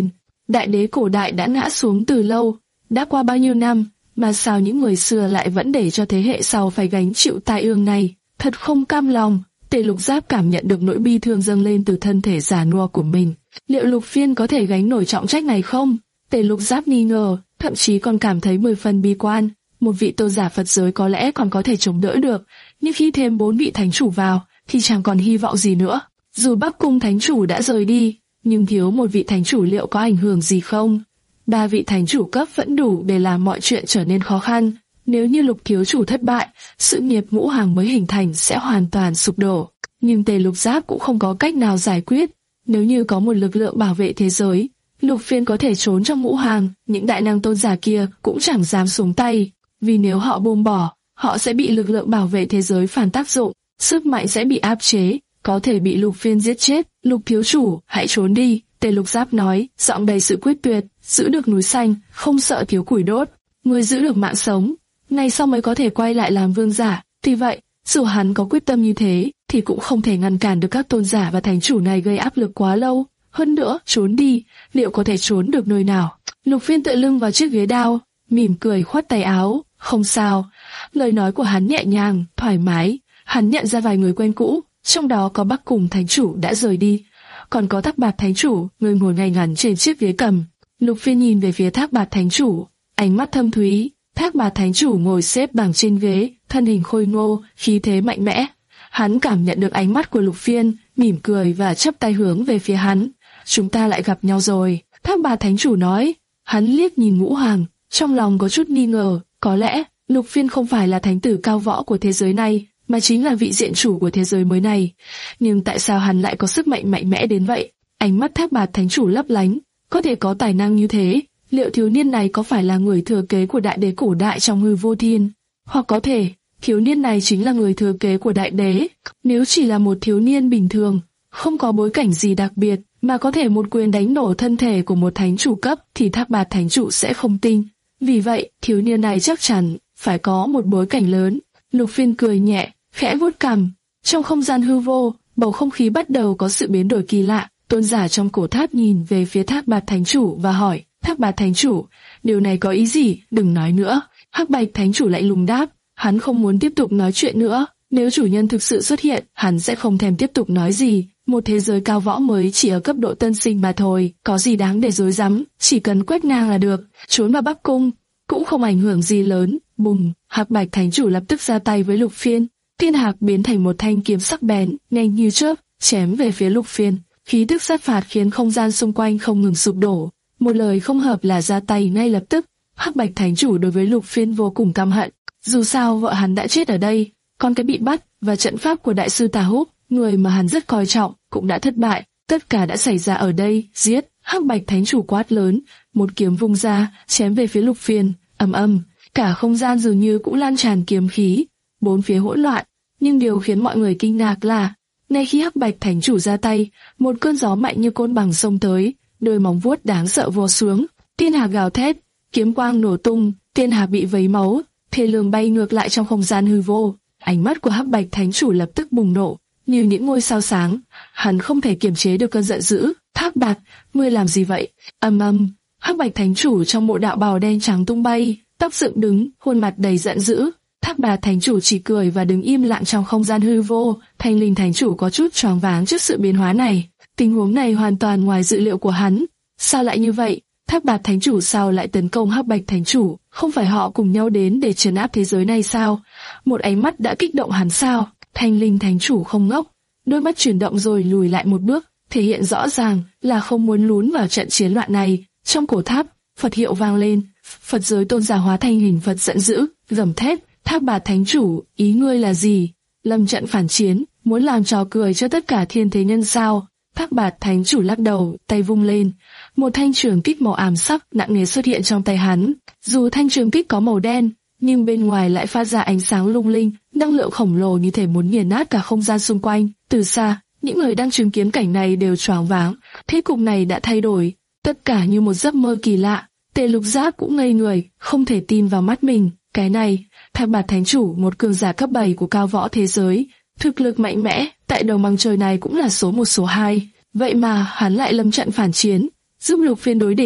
đại đế cổ đại đã ngã xuống từ lâu, đã qua bao nhiêu năm, mà sao những người xưa lại vẫn để cho thế hệ sau phải gánh chịu tai ương này, thật không cam lòng. Tề Lục Giáp cảm nhận được nỗi bi thương dâng lên từ thân thể già nua của mình. Liệu Lục Phiên có thể gánh nổi trọng trách này không? Tề Lục Giáp nghi ngờ, thậm chí còn cảm thấy mười phần bi quan. Một vị tôn giả Phật giới có lẽ còn có thể chống đỡ được, nhưng khi thêm bốn vị thánh chủ vào, thì chẳng còn hy vọng gì nữa. Dù Bắc Cung thánh chủ đã rời đi, nhưng thiếu một vị thánh chủ liệu có ảnh hưởng gì không? Ba vị thánh chủ cấp vẫn đủ để làm mọi chuyện trở nên khó khăn. Nếu như Lục thiếu chủ thất bại, sự nghiệp ngũ hàng mới hình thành sẽ hoàn toàn sụp đổ. Nhưng Tề Lục Giáp cũng không có cách nào giải quyết. Nếu như có một lực lượng bảo vệ thế giới, Lục Phiên có thể trốn trong ngũ hàng, những đại năng tôn giả kia cũng chẳng dám xuống tay. Vì nếu họ buông bỏ, họ sẽ bị lực lượng bảo vệ thế giới phản tác dụng, sức mạnh sẽ bị áp chế, có thể bị Lục Phiên giết chết. Lục thiếu chủ, hãy trốn đi, Tề Lục Giáp nói, giọng đầy sự quyết tuyệt, giữ được núi xanh, không sợ thiếu củi đốt. Người giữ được mạng sống, ngày sau mới có thể quay lại làm vương giả. Tuy vậy, dù hắn có quyết tâm như thế, thì cũng không thể ngăn cản được các tôn giả và thánh chủ này gây áp lực quá lâu. Hơn nữa, trốn đi, liệu có thể trốn được nơi nào? Lục Phiên tựa lưng vào chiếc ghế đao, mỉm cười khoát tay áo, không sao. Lời nói của hắn nhẹ nhàng, thoải mái. Hắn nhận ra vài người quen cũ, trong đó có Bắc Cung thánh chủ đã rời đi, còn có Thác Bạt thánh chủ, người ngồi ngay ngắn trên chiếc ghế cầm. Lục Phiên nhìn về phía Thác Bạt thánh chủ, ánh mắt thâm thúy. Thác Bạt thánh chủ ngồi xếp bằng trên ghế, thân hình khôi ngô, khí thế mạnh mẽ. Hắn cảm nhận được ánh mắt của Lục Phiên, mỉm cười và chắp tay hướng về phía hắn. Chúng ta lại gặp nhau rồi, Thác Bạt thánh chủ nói. Hắn liếc nhìn ngũ hàng, trong lòng có chút nghi ngờ, có lẽ Lục Phiên không phải là thánh tử cao võ của thế giới này, mà chính là vị diện chủ của thế giới mới này. Nhưng tại sao hắn lại có sức mạnh mạnh mẽ đến vậy? Ánh mắt Thác Bạt thánh chủ lấp lánh, có thể có tài năng như thế. Liệu thiếu niên này có phải là người thừa kế của đại đế cổ đại trong hư vô thiên? Hoặc có thể, thiếu niên này chính là người thừa kế của đại đế. Nếu chỉ là một thiếu niên bình thường, không có bối cảnh gì đặc biệt, mà có thể một quyền đánh nổ thân thể của một thánh chủ cấp, thì Thác Bạt thánh chủ sẽ không tin. Vì vậy, thiếu niên này chắc chắn phải có một bối cảnh lớn. Lục Phiên cười nhẹ, khẽ vuốt cằm. Trong không gian hư vô, bầu không khí bắt đầu có sự biến đổi kỳ lạ. Tôn giả trong cổ tháp nhìn về phía Thác Bạt thánh chủ và hỏi, Thác Bạt thánh chủ, điều này có ý gì? Đừng nói nữa. Hắc Bạch thánh chủ lạnh lùng đáp, hắn không muốn tiếp tục nói chuyện nữa. Nếu chủ nhân thực sự xuất hiện, hắn sẽ không thèm tiếp tục nói gì. Một thế giới cao võ mới chỉ ở cấp độ tân sinh mà thôi, có gì đáng để rối rắm, chỉ cần quét ngang là được. Trốn vào Bắc Cung cũng không ảnh hưởng gì lớn. Bùng, Hắc Bạch thánh chủ lập tức ra tay với Lục Phiên. Thiên hạc biến thành một thanh kiếm sắc bén, nhanh như chớp, chém về phía Lục Phiên. Khí tức sát phạt khiến không gian xung quanh không ngừng sụp đổ. Một lời không hợp là ra tay ngay lập tức. Hắc Bạch thánh chủ đối với Lục Phiên vô cùng căm hận. Dù sao vợ hắn đã chết ở đây, con cái bị bắt và trận pháp của đại sư Tà Húc, người mà hắn rất coi trọng, cũng đã thất bại. Tất cả đã xảy ra ở đây. Giết! Hắc Bạch thánh chủ quát lớn, một kiếm vung ra, chém về phía Lục Phiên. Ầm ầm, cả không gian dường như cũng lan tràn kiếm khí, bốn phía hỗn loạn. Nhưng điều khiến mọi người kinh ngạc là, ngay khi Hắc Bạch thánh chủ ra tay, một cơn gió mạnh như côn bằng xông tới, đôi móng vuốt đáng sợ vồ xuống. Tiên hạc gào thét, kiếm quang nổ tung, tiên hạc bị vấy máu, thê lương bay ngược lại trong không gian hư vô. Ánh mắt của Hắc Bạch thánh chủ lập tức bùng nổ, như những ngôi sao sáng. Hắn không thể kiềm chế được cơn giận dữ. Thác Bạt, ngươi làm gì vậy? Ầm ầm, Hắc Bạch thánh chủ trong bộ đạo bào đen trắng tung bay, tóc dựng đứng, khuôn mặt đầy giận dữ. Thác Bạt thánh chủ chỉ cười và đứng im lặng trong không gian hư vô. Thanh Linh thánh chủ có chút choáng váng trước sự biến hóa này. Tình huống này hoàn toàn ngoài dự liệu của hắn. Sao lại như vậy? Thác Bạt thánh chủ sao lại tấn công Hắc Bạch thánh chủ? Không phải họ cùng nhau đến để trấn áp thế giới này sao? Một ánh mắt đã kích động hắn sao? Thanh Linh thánh chủ không ngốc, đôi mắt chuyển động rồi lùi lại một bước, thể hiện rõ ràng là không muốn lún vào trận chiến loạn này. Trong cổ tháp, Phật hiệu vang lên, Phật giới tôn giả hóa thành hình Phật giận dữ, gầm thét, Thác Bạt thánh chủ, ý ngươi là gì? Lâm trận phản chiến, muốn làm trò cười cho tất cả thiên thế nhân sao? Thác Bạt thánh chủ lắc đầu, tay vung lên, một thanh trường kích màu ảm sắc nặng nề xuất hiện trong tay hắn. Dù thanh trường kích có màu đen, nhưng bên ngoài lại phát ra ánh sáng lung linh, năng lượng khổng lồ như thể muốn nghiền nát cả không gian xung quanh. Từ xa, những người đang chứng kiến cảnh này đều choáng váng. Thế cục này đã thay đổi, tất cả như một giấc mơ kỳ lạ. Tề Lục Giáp cũng ngây người, không thể tin vào mắt mình. Cái này, Thác Bạt thánh chủ, một cường giả cấp bảy của cao võ thế giới, thực lực mạnh mẽ, tại đầu măng trời này cũng là số một số hai. Vậy mà hắn lại lâm trận phản chiến, giúp Lục Phiên đối địch.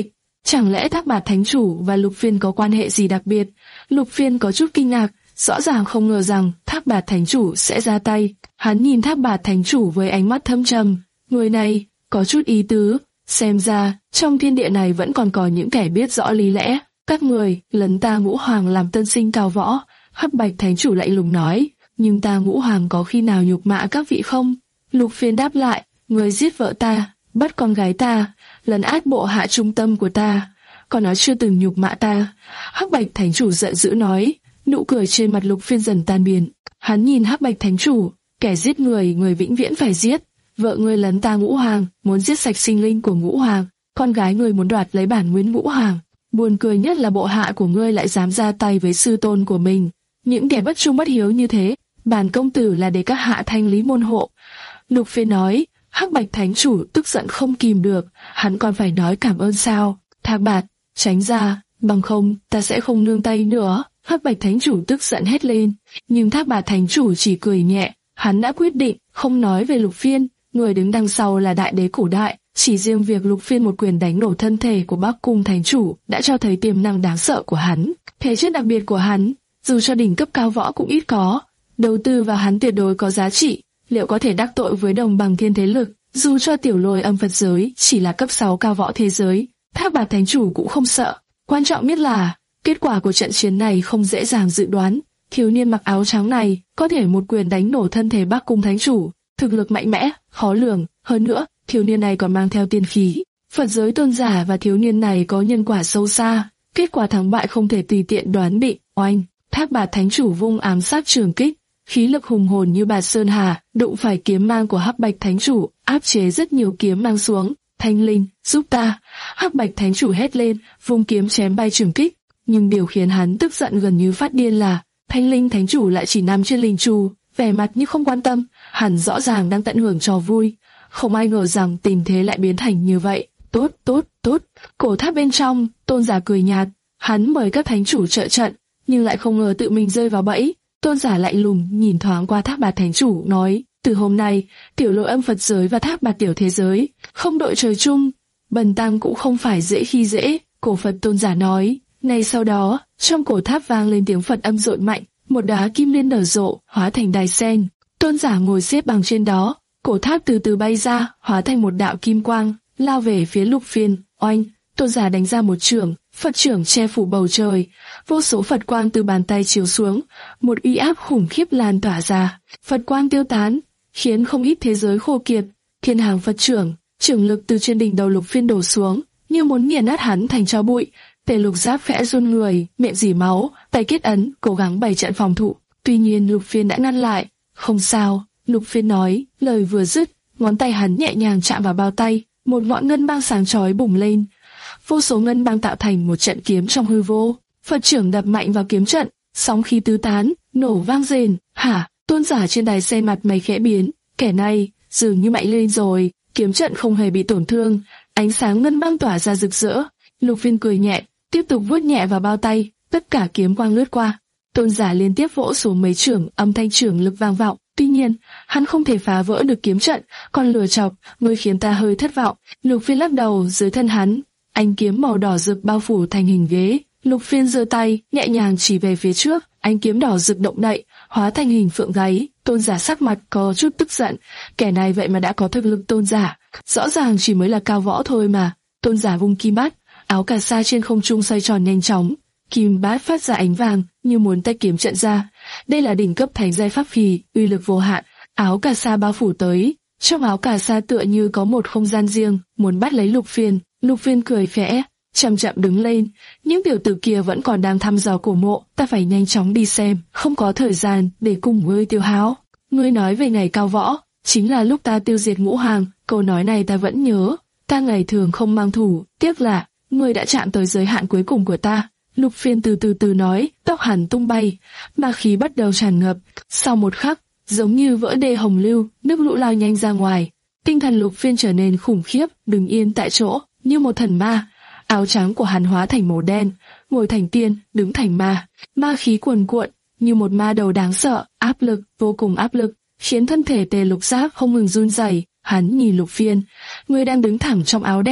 Chẳng lẽ Thác Bạt Thánh Chủ và Lục Phiên có quan hệ gì đặc biệt? Lục Phiên có chút kinh ngạc, rõ ràng không ngờ rằng Thác Bạt Thánh Chủ sẽ ra tay. Hắn nhìn Thác Bạt Thánh Chủ với ánh mắt thâm trầm, người này có chút ý tứ, xem ra trong thiên địa này vẫn còn có những kẻ biết rõ lý lẽ. Các người lấn ta Ngũ Hoàng làm tân sinh cao võ. Hắc Bạch Thánh Chủ lạnh lùng nói, nhưng ta Ngũ Hoàng có khi nào nhục mạ các vị không? Lục Phiên đáp lại, người giết vợ ta, bắt con gái ta, lấn át bộ hạ trung tâm của ta, còn nó chưa từng nhục mạ ta. Hắc Bạch Thánh Chủ giận dữ nói, nụ cười trên mặt Lục Phiên dần tan biến. Hắn nhìn Hắc Bạch Thánh Chủ, kẻ giết người, người vĩnh viễn phải giết. Vợ ngươi lấn ta Ngũ Hoàng, muốn giết sạch sinh linh của Ngũ Hoàng, con gái ngươi muốn đoạt lấy bản nguyên Ngũ Hoàng. Buồn cười nhất là bộ hạ của ngươi lại dám ra tay với sư tôn của mình. Những kẻ bất trung bất hiếu như thế, bản công tử là để các hạ thanh lý môn hộ. Lục Phiên nói. Hắc Bạch Thánh Chủ tức giận không kìm được, hắn còn phải nói cảm ơn sao? Thác Bạt, tránh ra, bằng không ta sẽ không nương tay nữa. Hắc Bạch Thánh Chủ tức giận hét lên, nhưng Thác Bạt Thánh Chủ chỉ cười nhẹ. Hắn đã quyết định không nói về Lục Phiên, người đứng đằng sau là đại đế cổ đại. Chỉ riêng việc Lục Phiên một quyền đánh nổ thân thể của Bắc Cung Thánh Chủ đã cho thấy tiềm năng đáng sợ của hắn. Thể chất đặc biệt của hắn, dù cho đỉnh cấp cao võ cũng ít có. Đầu tư vào hắn tuyệt đối có giá trị. Liệu có thể đắc tội với đồng bằng thiên thế lực? Dù cho tiểu lôi âm Phật giới chỉ là cấp sáu cao võ thế giới, Thác Bạt Thánh Chủ cũng không sợ. Quan trọng nhất là kết quả của trận chiến này không dễ dàng dự đoán. Thiếu niên mặc áo trắng này có thể một quyền đánh nổ thân thể Bắc Cung Thánh Chủ, thực lực mạnh mẽ, khó lường. Hơn nữa, thiếu niên này còn mang theo tiên khí. Phật giới tôn giả và thiếu niên này có nhân quả sâu xa. Kết quả thắng bại không thể tùy tiện đoán định. Oanh! Thác Bạt Thánh Chủ vung ám sát trường kích. Khí lực hùng hồn như bạt sơn hà, đụng phải kiếm mang của Hắc Bạch Thánh Chủ, áp chế rất nhiều kiếm mang xuống. Thanh linh, giúp ta! Hắc Bạch Thánh Chủ hét lên, vung kiếm chém bay trường kích. Nhưng điều khiến hắn tức giận gần như phát điên là Thanh linh Thánh Chủ lại chỉ nằm trên linh trụ, vẻ mặt như không quan tâm. Hắn rõ ràng đang tận hưởng trò vui. Không ai ngờ rằng tình thế lại biến thành như vậy. Tốt, tốt, tốt! Cổ tháp bên trong, tôn giả cười nhạt. Hắn mời các thánh chủ trợ trận, nhưng lại không ngờ tự mình rơi vào bẫy. Tôn giả lạnh lùng nhìn thoáng qua Thác Bạt Thánh Chủ, nói, từ hôm nay, tiểu lôi âm Phật giới và Thác Bạt tiểu thế giới, không đội trời chung, bần tăng cũng không phải dễ khi dễ. Cổ Phật tôn giả nói. Ngay sau đó, trong cổ tháp vang lên tiếng Phật âm dội mạnh, một đóa kim liên nở rộ, hóa thành đài sen. Tôn giả ngồi xếp bằng trên đó, cổ tháp từ từ bay ra, hóa thành một đạo kim quang, lao về phía Lục Phiên. Oanh! Tôn giả đánh ra một chưởng, Phật chưởng che phủ bầu trời, vô số Phật quang từ bàn tay chiếu xuống, một uy áp khủng khiếp lan tỏa ra. Phật quang tiêu tán, khiến không ít thế giới khô kiệt. Thiên hàng Phật chưởng, chưởng lực từ trên đỉnh đầu Lục Phiên đổ xuống, như muốn nghiền nát hắn thành tro bụi. Tề Lục Giáp khẽ run người, miệng rỉ máu, tay kết ấn, cố gắng bày trận phòng thủ. Tuy nhiên Lục Phiên đã ngăn lại. Không sao, Lục Phiên nói, lời vừa dứt, ngón tay hắn nhẹ nhàng chạm vào bao tay, một ngọn ngân băng sáng chói bùng lên. Vô số ngân băng tạo thành một trận kiếm trong hư vô. Phật chưởng đập mạnh vào kiếm trận, sóng khí tứ tán, nổ vang rền. Hả? Tôn giả trên đài sen mặt mày khẽ biến, kẻ này dường như mạnh lên rồi. Kiếm trận không hề bị tổn thương, ánh sáng ngân băng tỏa ra rực rỡ. Lục Phiên cười nhẹ, tiếp tục vuốt nhẹ vào bao tay, tất cả kiếm quang lướt qua. Tôn giả liên tiếp vỗ xuống mấy chưởng, âm thanh chưởng lực vang vọng. Tuy nhiên, hắn không thể phá vỡ được kiếm trận, còn lừa chọc, ngươi khiến ta hơi thất vọng. Lục Phiên lắc đầu, dưới thân hắn, ánh kiếm màu đỏ rực bao phủ thành hình ghế. Lục Phiên giơ tay, nhẹ nhàng chỉ về phía trước, ánh kiếm đỏ rực động đậy, hóa thành hình phượng gáy. Tôn giả sắc mặt có chút tức giận, kẻ này vậy mà đã có thực lực tôn giả, rõ ràng chỉ mới là cao võ thôi mà. Tôn giả vung kim bát, áo cà sa trên không trung xoay tròn nhanh chóng, kim bát phát ra ánh vàng như muốn tách kiếm trận ra. Đây là đỉnh cấp thánh giai pháp khí, uy lực vô hạn. Áo cà sa bao phủ tới, trong áo cà sa tựa như có một không gian riêng, muốn bắt lấy Lục Phiên. Lục Phiên cười khẽ, chậm chậm đứng lên. Những tiểu tử kia vẫn còn đang thăm dò cổ mộ, ta phải nhanh chóng đi xem, không có thời gian để cùng ngươi tiêu hao. Ngươi nói về ngày cao võ, chính là lúc ta tiêu diệt Ngũ Hoàng, câu nói này ta vẫn nhớ. Ta ngày thường không mang thủ, tiếc là ngươi đã chạm tới giới hạn cuối cùng của ta. Lục Phiên từ từ từ nói, tóc hẳn tung bay, ma khí bắt đầu tràn ngập. Sau một khắc, giống như vỡ đê hồng lưu, nước lũ lao nhanh ra ngoài. Tinh thần Lục Phiên trở nên khủng khiếp, đứng yên tại chỗ, như một thần ma. Áo trắng của hắn hóa thành màu đen, ngồi thành tiên, đứng thành ma. Ma khí cuồn cuộn, như một ma đầu đáng sợ, áp lực, vô cùng áp lực, khiến thân thể Tề Lục Giáp không ngừng run rẩy. Hắn nhìn Lục Phiên, người đang đứng thẳng trong áo đen,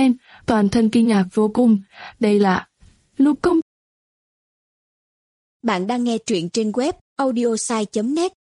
toàn thân kinh ngạc vô cùng. Đây là Lục công. Bạn đang nghe truyện trên web audiosai chấm net.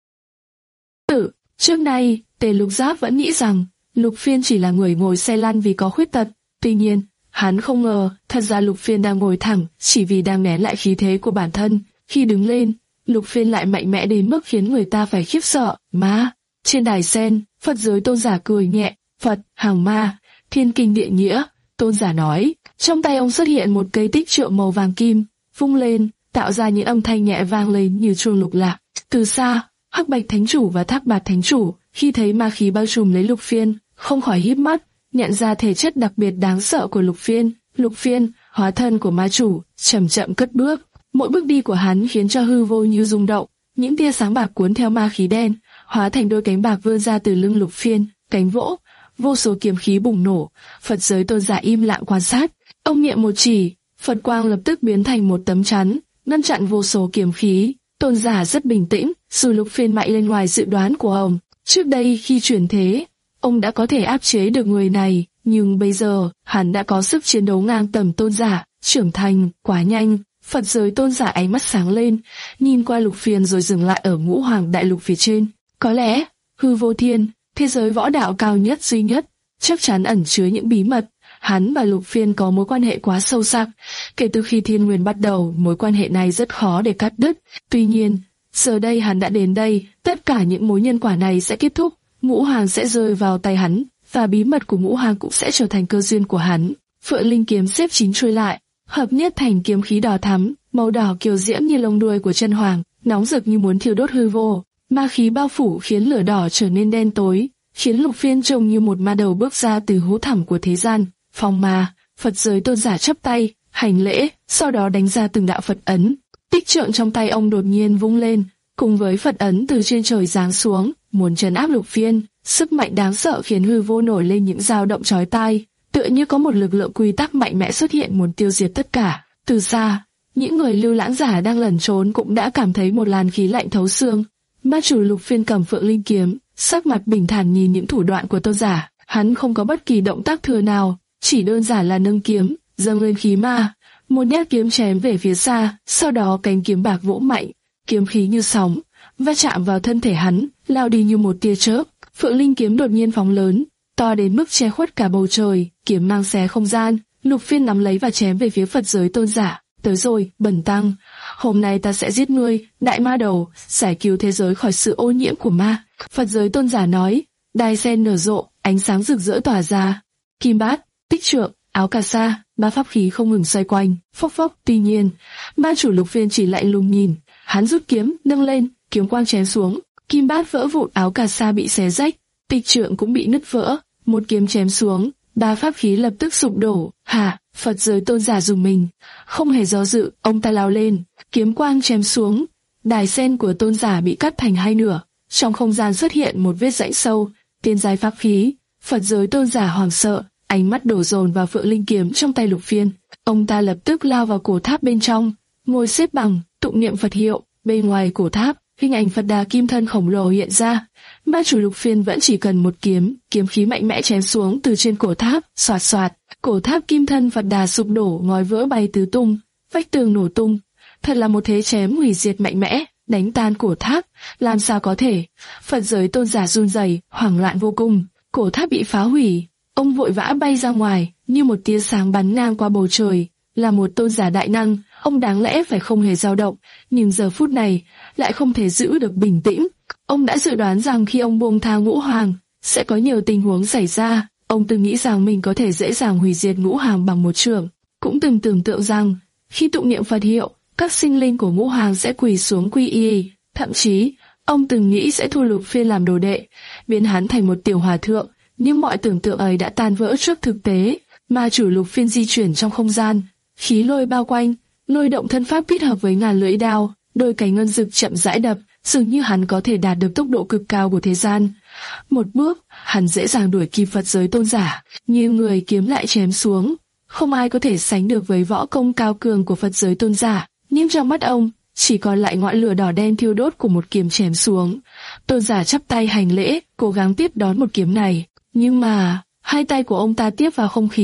Tử, trước đây, Tề Lục Giáp vẫn nghĩ rằng Lục Phiên chỉ là người ngồi xe lăn vì có khuyết tật. Tuy nhiên, hắn không ngờ, thật ra Lục Phiên đang ngồi thẳng, chỉ vì đang nén lại khí thế của bản thân. Khi đứng lên, Lục Phiên lại mạnh mẽ đến mức khiến người ta phải khiếp sợ. Ma, trên đài sen, Phật giới tôn giả cười nhẹ. Phật, hàng ma, thiên kinh địa nghĩa, tôn giả nói. Trong tay ông xuất hiện một cây tích trượng màu vàng kim, vung lên, tạo ra những âm thanh nhẹ vang lên như chuông lục lạc. Từ xa, Hắc Bạch Thánh Chủ và Thác Bạt Thánh Chủ, khi thấy ma khí bao trùm lấy Lục Phiên, không khỏi híp mắt, nhận ra thể chất đặc biệt đáng sợ của Lục Phiên. Lục Phiên, hóa thân của ma chủ, chậm chậm cất bước. Mỗi bước đi của hắn khiến cho hư vô như rung động, những tia sáng bạc cuốn theo ma khí đen, hóa thành đôi cánh bạc vươn ra từ lưng Lục Phiên, cánh vỗ, vô số kiếm khí bùng nổ. Phật giới tôn giả im lặng quan sát, ông niệm một chỉ, Phật quang lập tức biến thành một tấm chắn, ngăn chặn vô số kiếm khí. Tôn giả rất bình tĩnh, dù Lục Phiên mạnh lên ngoài dự đoán của ông. Trước đây khi chuyển thế, ông đã có thể áp chế được người này, nhưng bây giờ hắn đã có sức chiến đấu ngang tầm tôn giả, trưởng thành quá nhanh. Phật giới tôn giả ánh mắt sáng lên, nhìn qua Lục Phiên rồi dừng lại ở Ngũ Hoàng Đại Lục phía trên. Có lẽ hư vô thiên, thế giới võ đạo cao nhất duy nhất, chắc chắn ẩn chứa những bí mật. Hắn và Lục Phiên có mối quan hệ quá sâu sắc. Kể từ khi thiên nguyên bắt đầu, mối quan hệ này rất khó để cắt đứt. Tuy nhiên, giờ đây hắn đã đến đây, tất cả những mối nhân quả này sẽ kết thúc. Ngũ Hoàng sẽ rơi vào tay hắn, và bí mật của Ngũ Hoàng cũng sẽ trở thành cơ duyên của hắn. Phượng Linh kiếm xếp chín chuôi lại, hợp nhất thành kiếm khí đỏ thắm, màu đỏ kiều diễm như lông đuôi của chân hoàng, nóng rực như muốn thiêu đốt hư vô. Ma khí bao phủ khiến lửa đỏ trở nên đen tối, khiến Lục Phiên trông như một ma đầu bước ra từ hố thẳm của thế gian. Phong ma, Phật giới tôn giả chắp tay, hành lễ, sau đó đánh ra từng đạo Phật ấn. Tích trượng trong tay ông đột nhiên vung lên, cùng với Phật ấn từ trên trời giáng xuống, muốn trấn áp Lục Phiên. Sức mạnh đáng sợ khiến hư vô nổi lên những dao động chói tai, tựa như có một lực lượng quy tắc mạnh mẽ xuất hiện muốn tiêu diệt tất cả. Từ xa, những người lưu lãng giả đang lẩn trốn cũng đã cảm thấy một làn khí lạnh thấu xương. Ma chủ Lục Phiên cầm Phượng Linh kiếm, sắc mặt bình thản nhìn những thủ đoạn của tôn giả. Hắn không có bất kỳ động tác thừa nào, chỉ đơn giản là nâng kiếm, dâng lên khí ma, một nhát kiếm chém về phía xa. Sau đó cánh kiếm bạc vỗ mạnh, kiếm khí như sóng, va chạm vào thân thể hắn, lao đi như một tia chớp. Phượng Linh kiếm đột nhiên phóng lớn, to đến mức che khuất cả bầu trời, kiếm mang xé không gian. Lục Phiên nắm lấy và chém về phía Phật giới tôn giả. Tới rồi, bẩn tăng, hôm nay ta sẽ giết ngươi, đại ma đầu, giải cứu thế giới khỏi sự ô nhiễm của ma. Phật giới tôn giả nói. Đài sen nở rộ, ánh sáng rực rỡ tỏa ra. Kim bát, tích trượng, áo cà sa, ba pháp khí không ngừng xoay quanh, phốc phốc. Tuy nhiên, ma chủ Lục Phiên chỉ lạnh lùng nhìn. Hắn rút kiếm, nâng lên, kiếm quang chém xuống. Kim bát vỡ vụn, áo cà sa bị xé rách, tích trượng cũng bị nứt vỡ. Một kiếm chém xuống, ba pháp khí lập tức sụp đổ. Hả? Phật giới tôn giả dùng mình, không hề do dự, ông ta lao lên, kiếm quang chém xuống. Đài sen của tôn giả bị cắt thành hai nửa, trong không gian xuất hiện một vết rãnh sâu. Tiên giai pháp khí. Phật giới tôn giả hoảng sợ, ánh mắt đổ dồn vào Phượng Linh kiếm trong tay Lục Phiên. Ông ta lập tức lao vào cổ tháp bên trong, ngồi xếp bằng, tụng niệm Phật hiệu. Bên ngoài cổ tháp, hình ảnh Phật Đà kim thân khổng lồ hiện ra. Ma chủ Lục Phiên vẫn chỉ cần một kiếm, kiếm khí mạnh mẽ chém xuống từ trên cổ tháp, xoạt xoạt, cổ tháp kim thân Phật Đà sụp đổ, ngói vỡ bay tứ tung, vách tường nổ tung. Thật là một thế chém hủy diệt mạnh mẽ, đánh tan cổ tháp, làm sao có thể? Phật giới tôn giả run rẩy, hoảng loạn vô cùng. Cổ tháp bị phá hủy, ông vội vã bay ra ngoài, như một tia sáng bắn ngang qua bầu trời. Là một tôn giả đại năng, ông đáng lẽ phải không hề dao động, nhưng giờ phút này lại không thể giữ được bình tĩnh. Ông đã dự đoán rằng khi ông buông tha Ngũ Hoàng, sẽ có nhiều tình huống xảy ra. Ông từng nghĩ rằng mình có thể dễ dàng hủy diệt Ngũ Hoàng bằng một chưởng, cũng từng tưởng tượng rằng khi tụng niệm Phật hiệu, các sinh linh của Ngũ Hoàng sẽ quỳ xuống quy y. Thậm chí, ông từng nghĩ sẽ thu Lục Phiên làm đồ đệ, biến hắn thành một tiểu hòa thượng. Nhưng mọi tưởng tượng ấy đã tan vỡ trước thực tế. Ma chủ Lục Phiên di chuyển trong không gian, khí lôi bao quanh, lôi động thân pháp kết hợp với ngàn lưỡi đao, đôi cánh ngân dực chậm rãi đập, dường như hắn có thể đạt được tốc độ cực cao của thế gian. Một bước, hắn dễ dàng đuổi kịp Phật giới tôn giả, như người kiếm lại chém xuống. Không ai có thể sánh được với võ công cao cường của Phật giới tôn giả, nhưng trong mắt ông, chỉ còn lại ngọn lửa đỏ đen thiêu đốt của một kiếm chém xuống. Tôn giả chắp tay hành lễ, cố gắng tiếp đón một kiếm này, nhưng mà hai tay của ông ta tiếp vào không khí,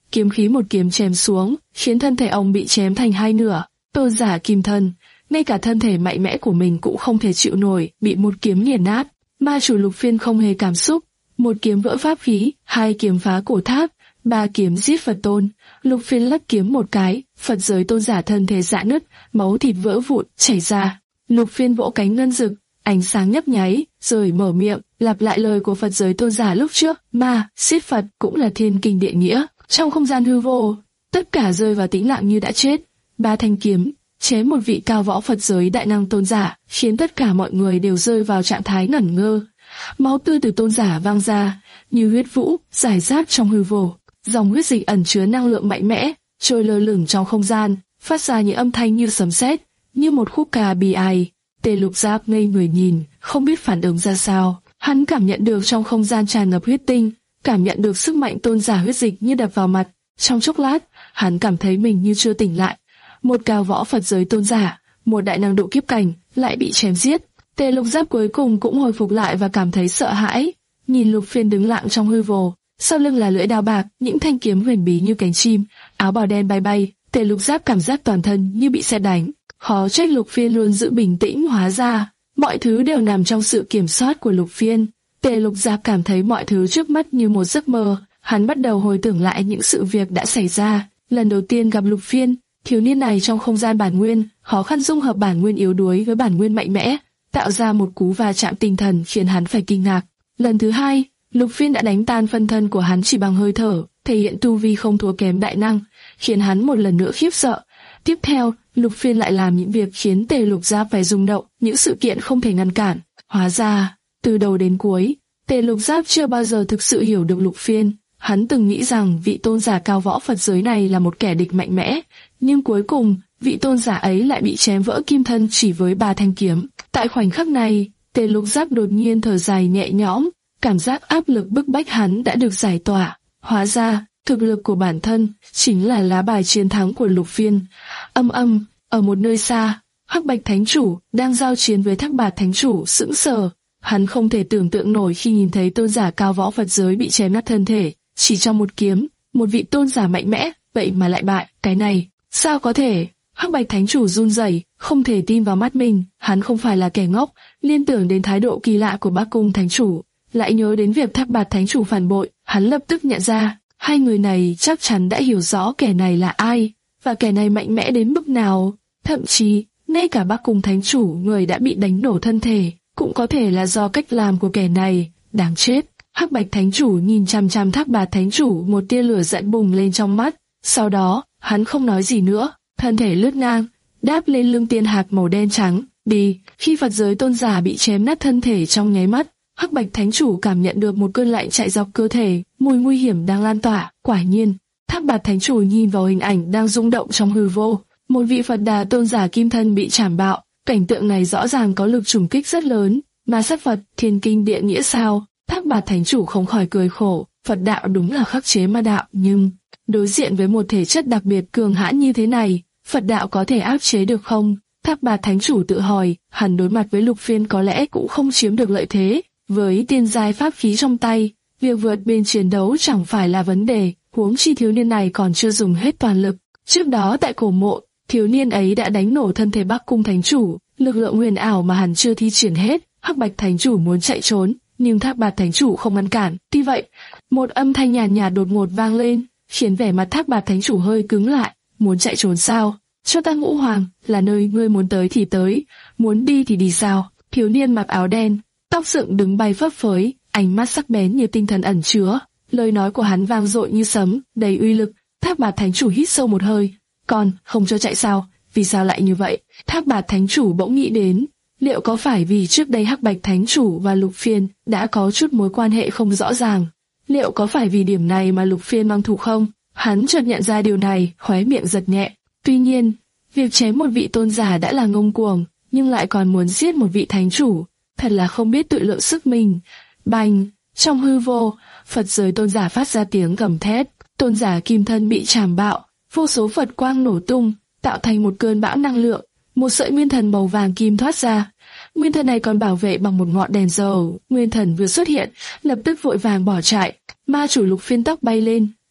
kiếm khí một kiếm chém xuống, khiến thân thể ông bị chém thành hai nửa. Tôn giả kim thân, ngay cả thân thể mạnh mẽ của mình cũng không thể chịu nổi, bị một kiếm nghiền nát. Ma chủ Lục Phiên không hề cảm xúc, một kiếm vỡ pháp khí, hai kiếm phá cổ tháp, ba kiếm giết Phật tôn. Lục Phiên lắc kiếm một cái, Phật giới tôn giả thân thể rã nứt, máu thịt vỡ vụn chảy ra. Lục Phiên vỗ cánh ngân rực, ánh sáng nhấp nháy, rồi mở miệng, lặp lại lời của Phật giới tôn giả lúc trước, ma, giết Phật cũng là thiên kinh địa nghĩa. Trong không gian hư vô, tất cả rơi vào tĩnh lặng như đã chết. Ba thanh kiếm chém một vị cao võ Phật giới đại năng tôn giả, khiến tất cả mọi người đều rơi vào trạng thái ngẩn ngơ. Máu tươi từ tôn giả vang ra như huyết vũ, rải rác trong hư vô. Dòng huyết dịch ẩn chứa năng lượng mạnh mẽ, trôi lơ lửng trong không gian, phát ra những âm thanh như sấm sét, như một khúc ca bi ai. Tề Lục Giáp ngây người nhìn, không biết phản ứng ra sao. Hắn cảm nhận được trong không gian tràn ngập huyết tinh, cảm nhận được sức mạnh tôn giả huyết dịch như đập vào mặt. Trong chốc lát, hắn cảm thấy mình như chưa tỉnh lại. Một cao võ Phật giới tôn giả, một đại năng độ kiếp cảnh, lại bị chém giết. Tề Lục Giáp cuối cùng cũng hồi phục lại và cảm thấy sợ hãi. Nhìn Lục Phiên đứng lặng trong hư vô, sau lưng là lưỡi đao bạc, những thanh kiếm huyền bí như cánh chim, áo bào đen bay bay. Tề Lục Giáp cảm giác toàn thân như bị sét đánh. Khó trách Lục Phiên luôn giữ bình tĩnh, hóa ra mọi thứ đều nằm trong sự kiểm soát của Lục Phiên. Tề Lục Giáp cảm thấy mọi thứ trước mắt như một giấc mơ. Hắn bắt đầu hồi tưởng lại những sự việc đã xảy ra. Lần đầu tiên gặp Lục Phiên, thiếu niên này trong không gian bản nguyên, khó khăn dung hợp bản nguyên yếu đuối với bản nguyên mạnh mẽ, tạo ra một cú va chạm tinh thần khiến hắn phải kinh ngạc. Lần thứ hai, Lục Phiên đã đánh tan phân thân của hắn chỉ bằng hơi thở, thể hiện tu vi không thua kém đại năng, khiến hắn một lần nữa khiếp sợ. Tiếp theo, Lục Phiên lại làm những việc khiến Tề Lục Giáp phải rung động, những sự kiện không thể ngăn cản. Hóa ra, từ đầu đến cuối, Tề Lục Giáp chưa bao giờ thực sự hiểu được Lục Phiên. Hắn từng nghĩ rằng vị tôn giả cao võ Phật giới này là một kẻ địch mạnh mẽ, nhưng cuối cùng, vị tôn giả ấy lại bị chém vỡ kim thân chỉ với ba thanh kiếm. Tại khoảnh khắc này, Tề Lục Giáp đột nhiên thở dài nhẹ nhõm, cảm giác áp lực bức bách hắn đã được giải tỏa. Hóa ra, thực lực của bản thân chính là lá bài chiến thắng của Lục Phiên. Âm âm, ở một nơi xa, Hắc Bạch Thánh Chủ đang giao chiến với Thác Bạt Thánh Chủ sững sờ. Hắn không thể tưởng tượng nổi khi nhìn thấy tôn giả cao võ Phật giới bị chém nát thân thể, chỉ trong một kiếm, một vị tôn giả mạnh mẽ, vậy mà lại bại. Cái này, sao có thể? Hắc Bạch Thánh Chủ run rẩy, không thể tin vào mắt mình. Hắn không phải là kẻ ngốc, liên tưởng đến thái độ kỳ lạ của Bắc Cung Thánh Chủ, lại nhớ đến việc Thác Bạt Thánh Chủ phản bội, hắn lập tức nhận ra, hai người này chắc chắn đã hiểu rõ kẻ này là ai, và kẻ này mạnh mẽ đến mức nào. Thậm chí, ngay cả Bắc Cung Thánh Chủ, người đã bị đánh nổ thân thể, cũng có thể là do cách làm của kẻ này. Đáng chết! Hắc Bạch Thánh Chủ nhìn chằm chằm Thác Bạt Thánh Chủ, một tia lửa giận bùng lên trong mắt. Sau đó, hắn không nói gì nữa, thân thể lướt ngang, đáp lên lưng tiên hạc màu đen trắng. Đi, khi Phật giới tôn giả bị chém nát thân thể trong nháy mắt, Hắc Bạch Thánh Chủ cảm nhận được một cơn lạnh chạy dọc cơ thể, mùi nguy hiểm đang lan tỏa. Quả nhiên, Thác Bạt Thánh Chủ nhìn vào hình ảnh đang rung động trong hư vô, một vị Phật Đà tôn giả kim thân bị chảm bạo. Cảnh tượng này rõ ràng có lực trùng kích rất lớn. Ma sát Phật, thiên kinh địa nghĩa sao? Thác Bạt Thánh Chủ không khỏi cười khổ. Phật đạo đúng là khắc chế ma đạo, nhưng đối diện với một thể chất đặc biệt cường hãn như thế này, Phật đạo có thể áp chế được không? Thác Bạt Thánh Chủ tự hỏi. Hắn đối mặt với Lục Phiên có lẽ cũng không chiếm được lợi thế. Với tiên giai pháp khí trong tay, việc vượt bên chiến đấu chẳng phải là vấn đề, huống chi thiếu niên này còn chưa dùng hết toàn lực. Trước đó tại cổ mộ, thiếu niên ấy đã đánh nổ thân thể Bắc Cung Thánh Chủ, lực lượng huyền ảo mà hắn chưa thi triển hết. Hắc Bạch Thánh Chủ muốn chạy trốn, nhưng Thác Bạt Thánh Chủ không ngăn cản. Tuy vậy, một âm thanh nhàn nhạt, nhạt đột ngột vang lên, khiến vẻ mặt Thác Bạt Thánh Chủ hơi cứng lại. Muốn chạy trốn sao? Cho ta Ngũ Hoàng, là nơi ngươi muốn tới thì tới, muốn đi thì đi sao? Thiếu niên mặc áo đen, tóc dựng đứng bay phấp phới, ánh mắt sắc bén như tinh thần ẩn chứa. Lời nói của hắn vang dội như sấm, đầy uy lực. Thác Bạt Thánh Chủ hít sâu một hơi. Còn không cho chạy sao? Vì sao lại như vậy? Thác Bạt Thánh Chủ bỗng nghĩ đến, liệu có phải vì trước đây Hắc Bạch Thánh Chủ và Lục Phiên đã có chút mối quan hệ không rõ ràng? Liệu có phải vì điểm này mà Lục Phiên mang thù không? Hắn chợt nhận ra điều này, khóe miệng giật nhẹ. Tuy nhiên, việc chém một vị tôn giả đã là ngông cuồng, nhưng lại còn muốn giết một vị thánh chủ, thật là không biết tự lượng sức mình. Bành! Trong hư vô, Phật giới tôn giả phát ra tiếng gầm thét. Tôn giả kim thân bị chảm bạo, vô số Phật quang nổ tung, tạo thành một cơn bão năng lượng. Một sợi nguyên thần màu vàng kim thoát ra. Nguyên thần này còn bảo vệ bằng một ngọn đèn dầu. Nguyên thần vừa xuất hiện, lập tức vội vàng bỏ chạy. Ma chủ Lục Phiên tóc bay lên,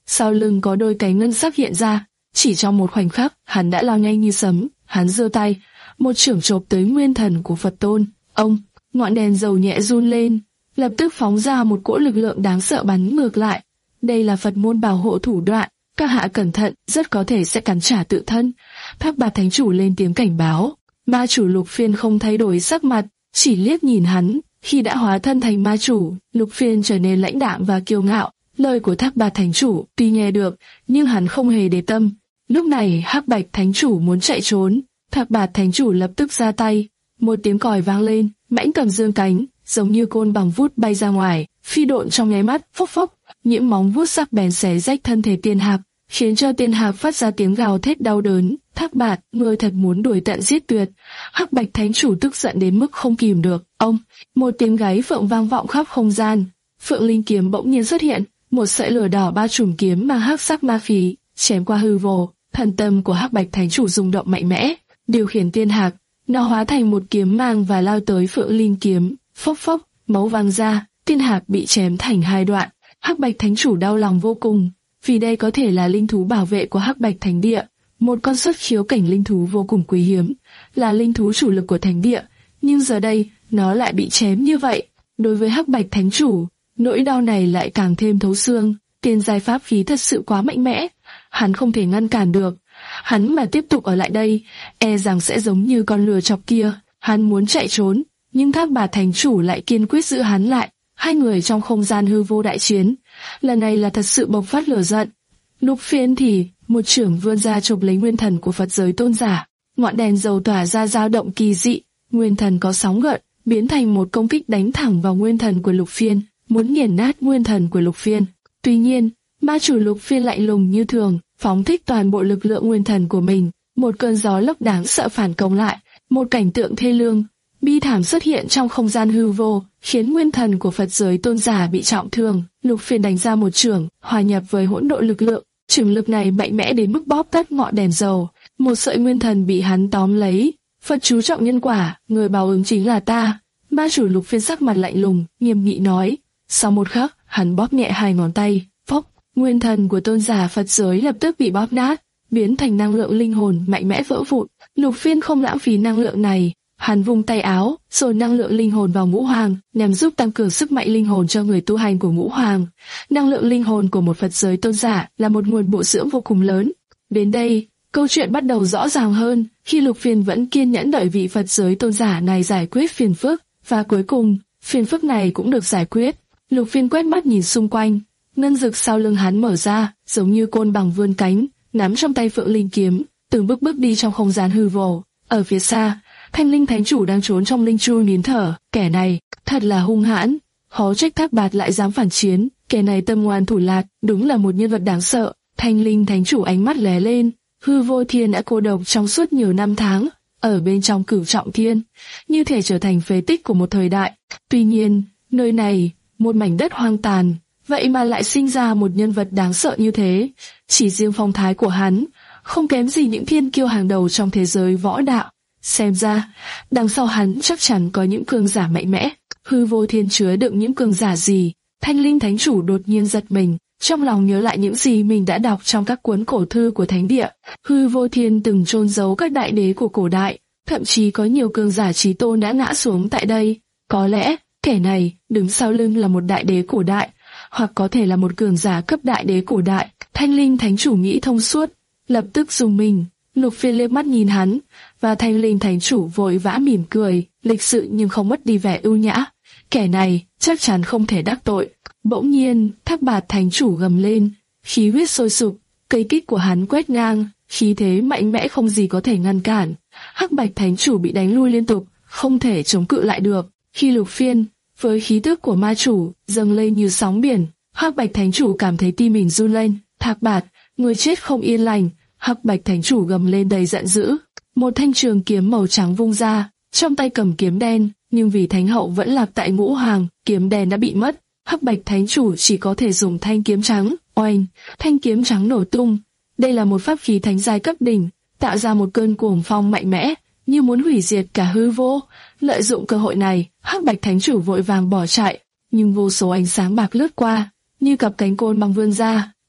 sau lưng có đôi cánh ngân sắc hiện ra, chỉ trong một khoảnh khắc, hắn đã lao nhanh như sấm, hắn giơ tay, một chưởng chộp tới nguyên thần của Phật Tôn. Ông, ngọn đèn dầu nhẹ run lên, lập tức phóng ra một cỗ lực lượng đáng sợ bắn ngược lại. Đây là Phật môn bảo hộ thủ đoạn, các hạ cẩn thận, rất có thể sẽ cắn trả tự thân. Thác Bạt Thánh Chủ lên tiếng cảnh báo. Ma chủ Lục Phiên không thay đổi sắc mặt, chỉ liếc nhìn hắn. Khi đã hóa thân thành ma chủ, Lục Phiên trở nên lãnh đạm và kiêu ngạo. Lời của Thác Bạt Thánh Chủ tuy nghe được, nhưng hắn không hề để tâm. Lúc này Hắc Bạch Thánh Chủ muốn chạy trốn, Thác Bạt Thánh Chủ lập tức ra tay. Một tiếng còi vang lên, mãnh cầm dương cánh, giống như côn bằng vút bay ra ngoài, phi độn trong nháy mắt, phốc phốc, những móng vuốt sắc bén xé rách thân thể Tiên Hạc, khiến cho Tiên Hạc phát ra tiếng gào thét đau đớn. Thác Bạt, ngươi thật muốn đuổi tận giết tuyệt. Hắc Bạch Thánh Chủ tức giận đến mức không kìm được. Ông, một tiếng gáy phượng vang vọng khắp không gian. Phượng Linh kiếm bỗng nhiên xuất hiện, một sợi lửa đỏ ba trùm kiếm mang hắc sắc ma khí, chém qua hư vô. Thần tâm của Hắc Bạch Thánh Chủ rung động mạnh mẽ, điều khiển Tiên Hạc, nó hóa thành một kiếm mang và lao tới Phượng Linh kiếm. Phốc phốc, máu văng ra, Tiên Hạc bị chém thành hai đoạn. Hắc Bạch Thánh Chủ đau lòng vô cùng, vì đây có thể là linh thú bảo vệ của Hắc Bạch Thánh Địa, một con xuất khiếu cảnh linh thú vô cùng quý hiếm, là linh thú chủ lực của Thánh Địa, nhưng giờ đây nó lại bị chém như vậy. Đối với Hắc Bạch Thánh Chủ, nỗi đau này lại càng thêm thấu xương. Tiên giai pháp khí thật sự quá mạnh mẽ, hắn không thể ngăn cản được. Hắn mà tiếp tục ở lại đây, e rằng sẽ giống như con lừa chọc kia. Hắn muốn chạy trốn, nhưng Thác Bạt Thánh Chủ lại kiên quyết giữ hắn lại. Hai người trong không gian hư vô đại chiến, lần này là thật sự bộc phát lửa giận. Lục Phiên thì một chưởng vươn ra chộp lấy nguyên thần của Phật giới tôn giả, ngọn đèn dầu tỏa ra dao động kỳ dị, nguyên thần có sóng gợn, biến thành một công kích đánh thẳng vào nguyên thần của Lục Phiên, muốn nghiền nát nguyên thần của Lục Phiên. Tuy nhiên, ma chủ Lục Phiên lạnh lùng như thường, phóng thích toàn bộ lực lượng nguyên thần của mình. Một cơn gió lốc đáng sợ phản công lại, một cảnh tượng thê lương, bi thảm xuất hiện trong không gian hư vô, khiến nguyên thần của Phật giới tôn giả bị trọng thương. Lục Phiên đánh ra một chưởng, hòa nhập với hỗn độn lực lượng, chưởng lực này mạnh mẽ đến mức bóp tắt ngọn đèn dầu. Một sợi nguyên thần bị hắn tóm lấy. Phật chú trọng nhân quả, người báo ứng chính là ta. Ma chủ Lục Phiên sắc mặt lạnh lùng, nghiêm nghị nói. Sau một khắc, hắn bóp nhẹ hai ngón tay, phốc, nguyên thần của tôn giả Phật giới lập tức bị bóp nát, biến thành năng lượng linh hồn mạnh mẽ vỡ vụn. Lục Phiên không lãng phí năng lượng này, hắn vung tay áo, rồi năng lượng linh hồn vào ngũ hoàng, nhằm giúp tăng cường sức mạnh linh hồn cho người tu hành của ngũ hoàng. Năng lượng linh hồn của một Phật giới tôn giả là một nguồn bổ dưỡng vô cùng lớn. Đến đây, câu chuyện bắt đầu rõ ràng hơn, khi Lục Phiên vẫn kiên nhẫn đợi vị Phật giới tôn giả này giải quyết phiền phức, và cuối cùng, phiền phức này cũng được giải quyết. Lục Phiên quét mắt nhìn xung quanh, ngân dực sau lưng hắn mở ra, giống như côn bằng vươn cánh, nắm trong tay Phượng Linh kiếm, từng bước bước đi trong không gian hư vô. Ở phía xa, Thanh Linh Thánh Chủ đang trốn trong linh chu nín thở. Kẻ này thật là hung hãn, khó trách Thác Bạt lại dám phản chiến. Kẻ này tâm ngoan thủ lạt, đúng là một nhân vật đáng sợ. Thanh Linh Thánh Chủ ánh mắt lóe lên. Hư Vô Thiên đã cô độc trong suốt nhiều năm tháng, ở bên trong Cửu Trọng Thiên, như thể trở thành phế tích của một thời đại. Tuy nhiên, nơi này, một mảnh đất hoang tàn, vậy mà lại sinh ra một nhân vật đáng sợ như thế. Chỉ riêng phong thái của hắn, không kém gì những thiên kiêu hàng đầu trong thế giới võ đạo. Xem ra, đằng sau hắn chắc chắn có những cường giả mạnh mẽ. Hư Vô Thiên chứa đựng những cường giả gì? Thanh Linh Thánh Chủ đột nhiên giật mình, trong lòng nhớ lại những gì mình đã đọc trong các cuốn cổ thư của Thánh Địa. Hư Vô Thiên từng chôn giấu các đại đế của cổ đại, thậm chí có nhiều cường giả chí tôn đã ngã xuống tại đây. Có lẽ, kẻ này đứng sau lưng là một đại đế cổ đại, hoặc có thể là một cường giả cấp đại đế cổ đại. Thanh Linh Thánh Chủ nghĩ thông suốt, lập tức dùng mình. Lục Phiên liếc mắt nhìn hắn, và Thanh Linh Thánh Chủ vội vã mỉm cười, lịch sự nhưng không mất đi vẻ ưu nhã. Kẻ này chắc chắn không thể đắc tội. Bỗng nhiên, Thác Bạt Thánh Chủ gầm lên, khí huyết sôi sục, cây kích của hắn quét ngang, khí thế mạnh mẽ không gì có thể ngăn cản. Hắc Bạch Thánh Chủ bị đánh lui liên tục, không thể chống cự lại được. Khi Lục Phiên, với khí tức của ma chủ, dâng lên như sóng biển, Hắc Bạch Thánh Chủ cảm thấy tim mình run lên. Thác Bạt, người chết không yên lành. Hắc Bạch Thánh Chủ gầm lên đầy giận dữ. Một thanh trường kiếm màu trắng vung ra, trong tay cầm kiếm đen, nhưng vì Thánh Hậu vẫn lạc tại Ngũ Hoàng, kiếm đen đã bị mất. Hắc Bạch Thánh Chủ chỉ có thể dùng thanh kiếm trắng. Oanh, thanh kiếm trắng nổ tung. Đây là một pháp khí thánh giai cấp đỉnh, tạo ra một cơn cuồng phong mạnh mẽ, như muốn hủy diệt cả hư vô. Lợi dụng cơ hội này, Hắc Bạch Thánh Chủ vội vàng bỏ chạy, nhưng vô số ánh sáng bạc lướt qua, như cặp cánh côn bằng vươn ra,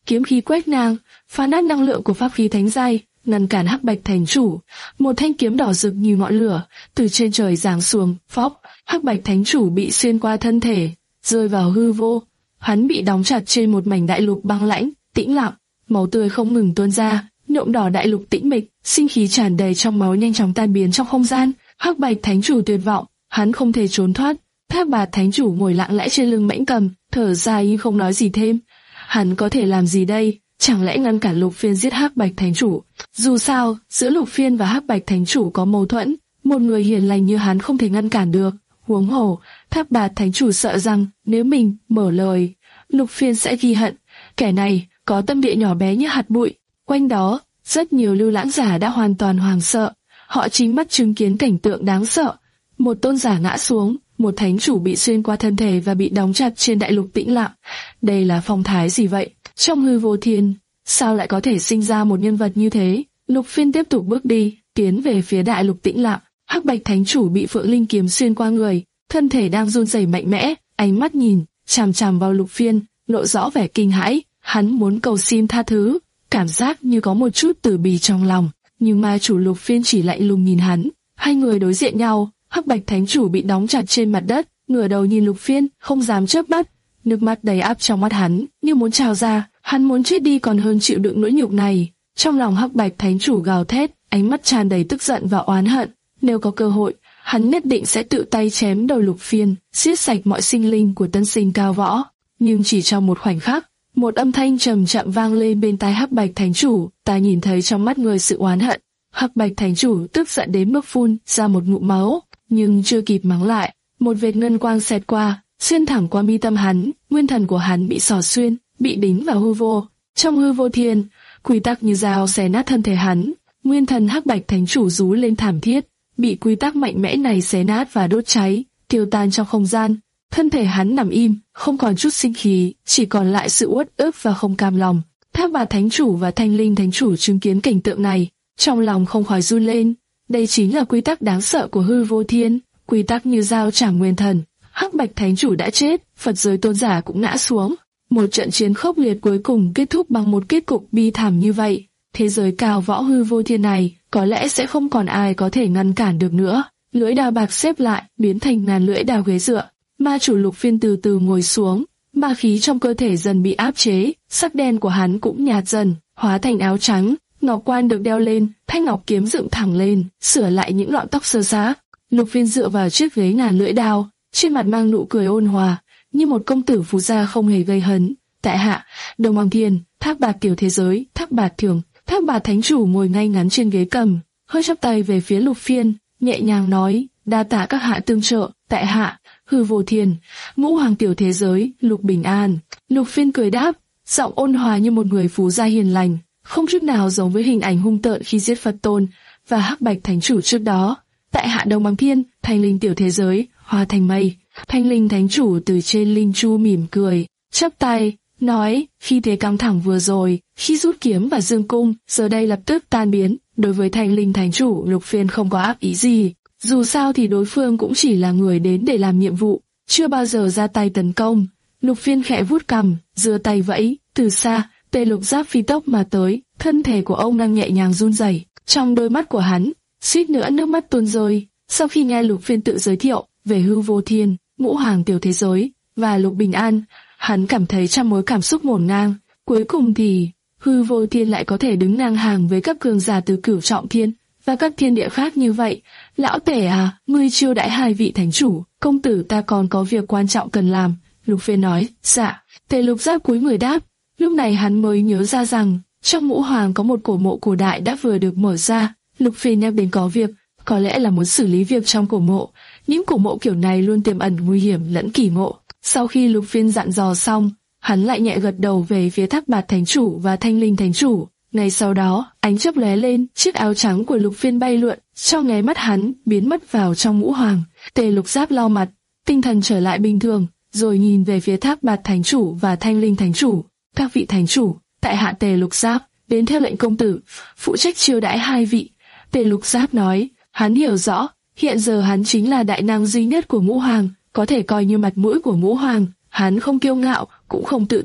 kiếm khí quét ngang, phá nát năng lượng của pháp khí thánh giai, ngăn cản Hắc Bạch Thánh Chủ. Một thanh kiếm đỏ rực như ngọn lửa từ trên trời giáng xuống, phốc, Hắc Bạch Thánh Chủ bị xuyên qua thân thể, rơi vào hư vô. Hắn bị đóng chặt trên một mảnh đại lục băng lãnh, tĩnh lặng, máu tươi không ngừng tuôn ra, nhuộm đỏ đại lục tĩnh mịch, sinh khí tràn đầy trong máu nhanh chóng tan biến trong không gian. Hắc Bạch Thánh Chủ tuyệt vọng, hắn không thể trốn thoát. Thác Bạt Thánh Chủ ngồi lặng lẽ trên lưng mãnh cầm, thở dài nhưng không nói gì thêm. Hắn có thể làm gì đây? Chẳng lẽ ngăn cản Lục Phiên giết Hắc Bạch Thánh Chủ? Dù sao, giữa Lục Phiên và Hắc Bạch Thánh Chủ có mâu thuẫn, một người hiền lành như hắn không thể ngăn cản được. Huống hồ, Thác Bạt Thánh Chủ sợ rằng nếu mình mở lời, Lục Phiên sẽ ghi hận. Kẻ này có tâm địa nhỏ bé như hạt bụi. Quanh đó, rất nhiều lưu lãng giả đã hoàn toàn hoảng sợ. Họ chính mắt chứng kiến cảnh tượng đáng sợ. Một tôn giả ngã xuống, một thánh chủ bị xuyên qua thân thể và bị đóng chặt trên đại lục tĩnh lặng. Đây là phong thái gì vậy? Trong hư vô thiên, sao lại có thể sinh ra một nhân vật như thế? Lục Phiên tiếp tục bước đi, tiến về phía đại lục tĩnh lặng. Hắc Bạch Thánh Chủ bị Phượng Linh kiếm xuyên qua người, thân thể đang run rẩy mạnh mẽ, ánh mắt nhìn chằm chằm vào Lục Phiên, lộ rõ vẻ kinh hãi. Hắn muốn cầu xin tha thứ, cảm giác như có một chút từ bi trong lòng, nhưng ma chủ Lục Phiên chỉ lạnh lùng nhìn hắn. Hai người đối diện nhau, Hắc Bạch Thánh Chủ bị đóng chặt trên mặt đất, ngửa đầu nhìn Lục Phiên, không dám chớp mắt, nước mắt đầy áp trong mắt hắn, như muốn trào ra. Hắn muốn chết đi còn hơn chịu đựng nỗi nhục này. Trong lòng Hắc Bạch Thánh Chủ gào thét, ánh mắt tràn đầy tức giận và oán hận. Nếu có cơ hội, hắn nhất định sẽ tự tay chém đầu Lục Phiên, giết sạch mọi sinh linh của tân sinh cao võ. Nhưng chỉ trong một khoảnh khắc, một âm thanh trầm chậm vang lên bên tai Hắc Bạch Thánh Chủ. Ta nhìn thấy trong mắt người sự oán hận. Hắc Bạch Thánh Chủ tức giận đến mức phun ra một ngụm máu, nhưng chưa kịp mắng lại, một vệt ngân quang xẹt qua, xuyên thẳng qua mi tâm hắn. Nguyên thần của hắn bị xỏ xuyên, bị đính vào hư vô. Trong hư vô thiên, quy tắc như dao xé nát thân thể hắn. Nguyên thần Hắc Bạch Thánh Chủ rú lên thảm thiết, bị quy tắc mạnh mẽ này xé nát và đốt cháy, tiêu tan trong không gian. Thân thể hắn nằm im, không còn chút sinh khí, chỉ còn lại sự uất ức và không cam lòng. Thác Bạt Thánh Chủ và Thanh Linh Thánh Chủ chứng kiến cảnh tượng này, trong lòng không khỏi run lên. Đây chính là quy tắc đáng sợ của hư vô thiên, quy tắc như dao chảm nguyên thần. Hắc Bạch Thánh Chủ đã chết, Phật giới tôn giả cũng ngã xuống. Một trận chiến khốc liệt cuối cùng kết thúc bằng một kết cục bi thảm như vậy. Thế giới cao võ hư vô thiên này, có lẽ sẽ không còn ai có thể ngăn cản được nữa. Lưỡi đao bạc xếp lại, biến thành ngàn lưỡi đao ghế dựa. Ma chủ Lục Phiên từ từ ngồi xuống, ma khí trong cơ thể dần bị áp chế, sắc đen của hắn cũng nhạt dần, hóa thành áo trắng. Ngọc quan được đeo lên, thanh ngọc kiếm dựng thẳng lên, sửa lại những lọn tóc sơ xác. Lục Phiên dựa vào chiếc ghế ngàn lưỡi đao, trên mặt mang nụ cười ôn hòa, như một công tử phú gia không hề gây hấn. Tại hạ, Đông Hoàng Thiên, Thác Bạt tiểu thế giới, Thác Bạt Thường. Thác Bạt Thánh Chủ ngồi ngay ngắn trên ghế cầm, hơi chắp tay về phía Lục Phiên, nhẹ nhàng nói: đa tạ các hạ tương trợ. Tại hạ, Hư Vô Thiên, Ngũ Hoàng tiểu thế giới, Lục Bình An. Lục Phiên cười đáp, giọng ôn hòa như một người phú gia hiền lành, không chút nào giống với hình ảnh hung tợn khi giết Phật Tôn và Hắc Bạch Thánh Chủ trước đó. Tại hạ Đông Hoàng Thiên, Thanh Linh tiểu thế giới, Hoa Thành Mây. Thanh Linh Thánh Chủ từ trên linh chu mỉm cười, chắp tay, nói: khi thế căng thẳng vừa rồi, khi rút kiếm và dương cung, giờ đây lập tức tan biến. Đối với Thanh Linh Thánh Chủ, Lục Phiên không có ác ý gì. Dù sao thì đối phương cũng chỉ là người đến để làm nhiệm vụ, chưa bao giờ ra tay tấn công. Lục Phiên khẽ vuốt cằm, giơ tay vẫy, từ xa, Tề Lục Giáp phi tốc mà tới, thân thể của ông đang nhẹ nhàng run rẩy. Trong đôi mắt của hắn, suýt nữa nước mắt tuôn rơi. Sau khi nghe Lục Phiên tự giới thiệu về Hư Vô Thiên, Ngũ Hoàng tiểu thế giới và Lục Bình An, hắn cảm thấy trăm mối cảm xúc ngổn ngang. Cuối cùng thì Hư Vô Thiên lại có thể đứng ngang hàng với các cường giả từ Cửu Trọng Thiên và các thiên địa khác như vậy. Lão Tể à, ngươi chiêu đãi hai vị thánh chủ, công tử ta còn có việc quan trọng cần làm. Lục Phiên nói. Dạ. Tề Lục Giáp cúi người đáp. Lúc này hắn mới nhớ ra rằng trong Ngũ Hoàng có một cổ mộ cổ đại đã vừa được mở ra. Lục Phiên nhắc đến có việc, có lẽ là muốn xử lý việc trong cổ mộ. Những cổ mộ kiểu này luôn tiềm ẩn nguy hiểm lẫn kỳ ngộ. Sau khi Lục Phiên dặn dò xong, hắn lại nhẹ gật đầu về phía Thác Bạt Thánh Chủ và Thanh Linh Thánh Chủ. Ngay sau đó, ánh chớp lóe lên, chiếc áo trắng của Lục Phiên bay lượn, trong nháy mắt hắn biến mất vào trong Ngũ Hoàng. Tề Lục Giáp lau mặt, tinh thần trở lại bình thường, rồi nhìn về phía Thác Bạt Thánh Chủ và Thanh Linh Thánh Chủ. Các vị thánh chủ, tại hạ Tề Lục Giáp, đến theo lệnh công tử, phụ trách chiêu đãi hai vị. Tề Lục Giáp nói, hắn hiểu rõ, hiện giờ hắn chính là đại năng duy nhất của Ngũ Hoàng, có thể coi như mặt mũi của Ngũ Hoàng. Hắn không kiêu ngạo, cũng không tự ti,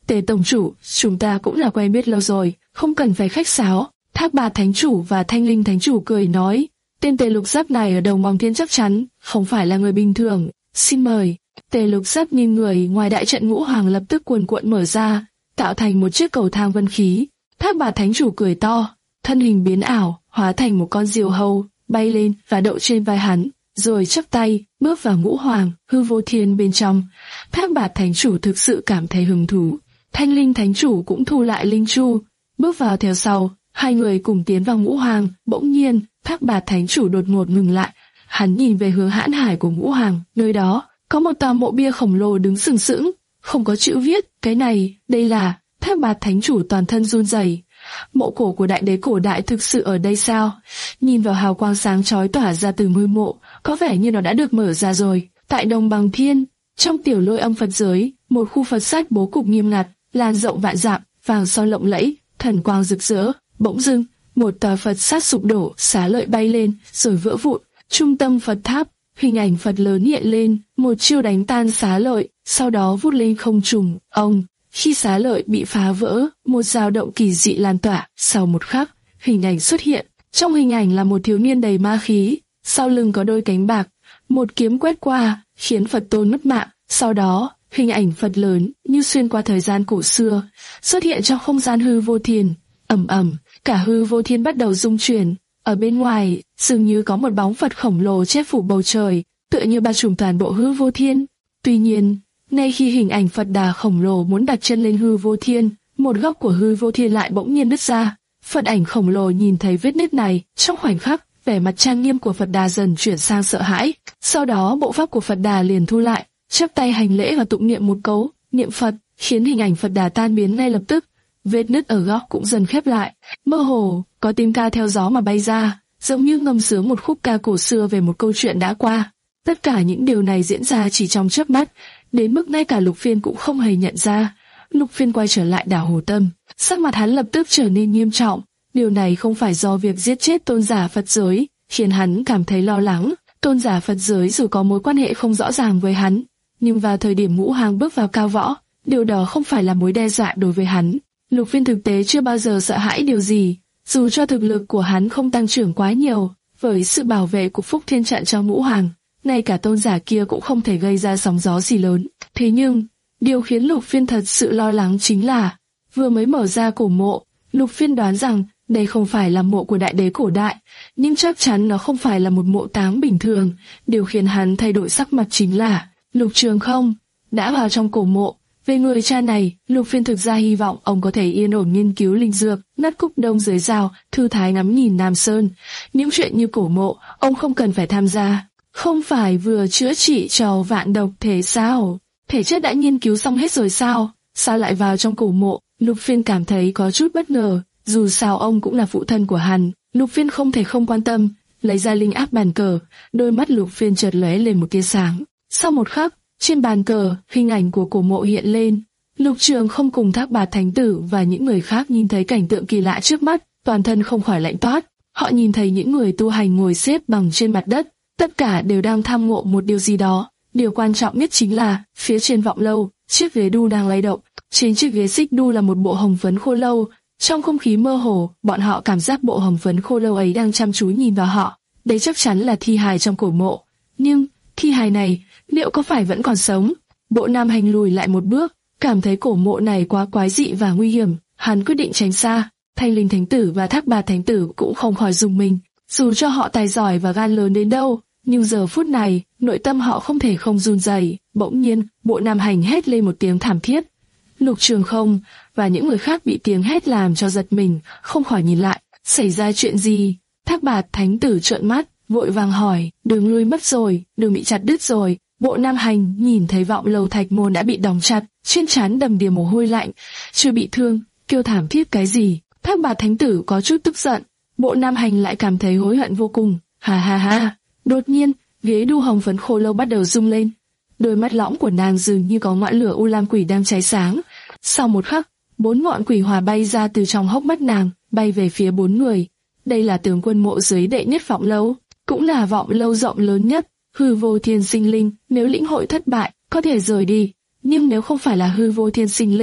Tề tổng chủ, chúng ta cũng là quen biết lâu rồi, không cần phải khách sáo. Thác Bạt thánh chủ và Thanh Linh thánh chủ cười nói, tên Tề Lục Giáp này ở Đầu Mòng Thiên chắc chắn không phải là người bình thường, xin mời. Tề Lục Giáp nhìn người ngoài đại trận ngũ hoàng lập tức cuồn cuộn mở ra, tạo thành một chiếc cầu thang vân khí. Thác Bạt thánh chủ cười to, thân hình biến ảo, hóa thành một con diều hâu, bay lên và đậu trên vai hắn, rồi chắp tay bước vào ngũ hoàng hư vô thiên bên trong. Thác Bạt thánh chủ thực sự cảm thấy hứng thú. Thanh Linh thánh chủ cũng thu lại linh chu, bước vào theo sau. Hai người cùng tiến vào ngũ hoàng. Bỗng nhiên, Thác Bạt thánh chủ đột ngột ngừng lại. Hắn nhìn về hướng hãn hải của ngũ hoàng, nơi đó có một tòa mộ bia khổng lồ đứng sừng sững, không có chữ viết. Cái này, đây là... Thác Bạt thánh chủ toàn thân run rẩy. Mộ cổ của đại đế cổ đại thực sự ở đây sao? Nhìn vào hào quang sáng chói tỏa ra từ ngôi mộ, có vẻ như nó đã được mở ra rồi. Tại Đồng Bằng Thiên, trong tiểu lôi âm Phật giới, một khu Phật sách bố cục nghiêm ngặt, lan rộng vạn dặm, vàng son lộng lẫy, thần quang rực rỡ. Bỗng dưng, một tòa Phật sát sụp đổ, xá lợi bay lên, rồi vỡ vụn. Trung tâm Phật tháp, hình ảnh Phật lớn hiện lên, một chiêu đánh tan xá lợi, sau đó vút lên không trung. Ông Khi xá lợi bị phá vỡ, một dao động kỳ dị lan tỏa. Sau một khắc, hình ảnh xuất hiện. Trong hình ảnh là một thiếu niên đầy ma khí, sau lưng có đôi cánh bạc. Một kiếm quét qua, khiến Phật tôn mất mạng. Sau đó, hình ảnh Phật lớn như xuyên qua thời gian cổ xưa, xuất hiện trong không gian hư vô thiên. Ầm ầm, cả hư vô thiên bắt đầu rung chuyển. Ở bên ngoài, dường như có một bóng Phật khổng lồ che phủ bầu trời, tựa như bao trùm toàn bộ hư vô thiên. Tuy nhiên, ngay khi hình ảnh Phật Đà khổng lồ muốn đặt chân lên hư vô thiên, một góc của hư vô thiên lại bỗng nhiên nứt ra. Phật ảnh khổng lồ nhìn thấy vết nứt này, trong khoảnh khắc, vẻ mặt trang nghiêm của Phật Đà dần chuyển sang sợ hãi. Sau đó bộ pháp của Phật Đà liền thu lại, chắp tay hành lễ và tụng niệm một câu niệm Phật, khiến hình ảnh Phật Đà tan biến ngay lập tức. Vết nứt ở góc cũng dần khép lại. Mơ hồ, có tiếng ca theo gió mà bay ra, giống như ngâm sướng một khúc ca cổ xưa về một câu chuyện đã qua. Tất cả những điều này diễn ra chỉ trong chớp mắt, đến mức ngay cả Lục Phiên cũng không hề nhận ra. Lục Phiên quay trở lại đảo Hồ Tâm, sắc mặt hắn lập tức trở nên nghiêm trọng. Điều này không phải do việc giết chết tôn giả Phật giới, khiến hắn cảm thấy lo lắng. Tôn giả Phật giới dù có mối quan hệ không rõ ràng với hắn, nhưng vào thời điểm ngũ hoàng bước vào cao võ, điều đó không phải là mối đe dọa đối với hắn. Lục Phiên thực tế chưa bao giờ sợ hãi điều gì, dù cho thực lực của hắn không tăng trưởng quá nhiều, với sự bảo vệ của Phúc Thiên Trận cho ngũ hoàng, ngay cả tôn giả kia cũng không thể gây ra sóng gió gì lớn. Thế nhưng, điều khiến Lục Phiên thật sự lo lắng chính là, vừa mới mở ra cổ mộ, Lục Phiên đoán rằng đây không phải là mộ của đại đế cổ đại, nhưng chắc chắn nó không phải là một mộ táng bình thường. Điều khiến hắn thay đổi sắc mặt chính là, Lục Trường Không đã vào trong cổ mộ. Về người cha này, Lục Phiên thực ra hy vọng ông có thể yên ổn nghiên cứu linh dược, nát cúc đông dưới rào, thư thái ngắm nhìn Nam Sơn. Những chuyện như cổ mộ, ông không cần phải tham gia. Không phải vừa chữa trị cho vạn độc thể sao? Thể chất đã nghiên cứu xong hết rồi sao? Sao lại vào trong cổ mộ? Lục Phiên cảm thấy có chút bất ngờ. Dù sao ông cũng là phụ thân của hắn, Lục Phiên không thể không quan tâm. Lấy ra linh áp bàn cờ, đôi mắt Lục Phiên chợt lóe lên một tia sáng. Sau một khắc, trên bàn cờ, hình ảnh của cổ mộ hiện lên. Lục Trường Không cùng Thác Bạt thánh tử và những người khác nhìn thấy cảnh tượng kỳ lạ trước mắt, toàn thân không khỏi lạnh toát. Họ nhìn thấy những người tu hành ngồi xếp bằng trên mặt đất, tất cả đều đang tham ngộ một điều gì đó. Điều quan trọng nhất chính là, phía trên vọng lâu, chiếc ghế đu đang lay động. Trên chiếc ghế xích đu là một bộ hồng phấn khô lâu. Trong không khí mơ hồ, bọn họ cảm giác bộ hồng phấn khô lâu ấy đang chăm chú nhìn vào họ. Đấy chắc chắn là thi hài trong cổ mộ. Nhưng, thi hài này, liệu có phải vẫn còn sống? Bộ Nam Hành lùi lại một bước, cảm thấy cổ mộ này quá quái dị và nguy hiểm. Hắn quyết định tránh xa. Thanh Linh Thánh Tử và Thác Bạt Thánh Tử cũng không khỏi rùng mình. Dù cho họ tài giỏi và gan lớn đến đâu, nhưng giờ phút này, nội tâm họ không thể không run rẩy. Bỗng nhiên, Bộ Nam Hành hét lên một tiếng thảm thiết. Lục Trường Không và những người khác bị tiếng hét làm cho giật mình, không khỏi nhìn lại. Xảy ra chuyện gì? Thác Bạt Thánh Tử trợn mắt, vội vàng hỏi. Đường lui mất rồi, đường bị chặt đứt rồi. Bộ Nam Hành nhìn thấy vọng lâu thạch môn đã bị đóng chặt, trên trán đầm đìa mồ hôi lạnh. Chưa bị thương, kêu thảm thiết cái gì? Thác Bạt Thánh Tử có chút tức giận. Bộ Nam Hành lại cảm thấy hối hận vô cùng. Ha ha ha! Đột nhiên, ghế đu hồng phấn khô lâu bắt đầu rung lên. Đôi mắt lõng của nàng dường như có ngọn lửa u lam quỷ đang cháy sáng. Sau một khắc, bốn ngọn quỷ hỏa bay ra từ trong hốc mắt nàng, bay về phía bốn người. Đây là tướng quân mộ dưới đệ nhất vọng lâu, cũng là vọng lâu rộng lớn nhất. Hư vô thiên sinh linh, nếu lĩnh hội thất bại, có thể rời đi. Nhưng nếu không phải là hư vô thiên sinh linh,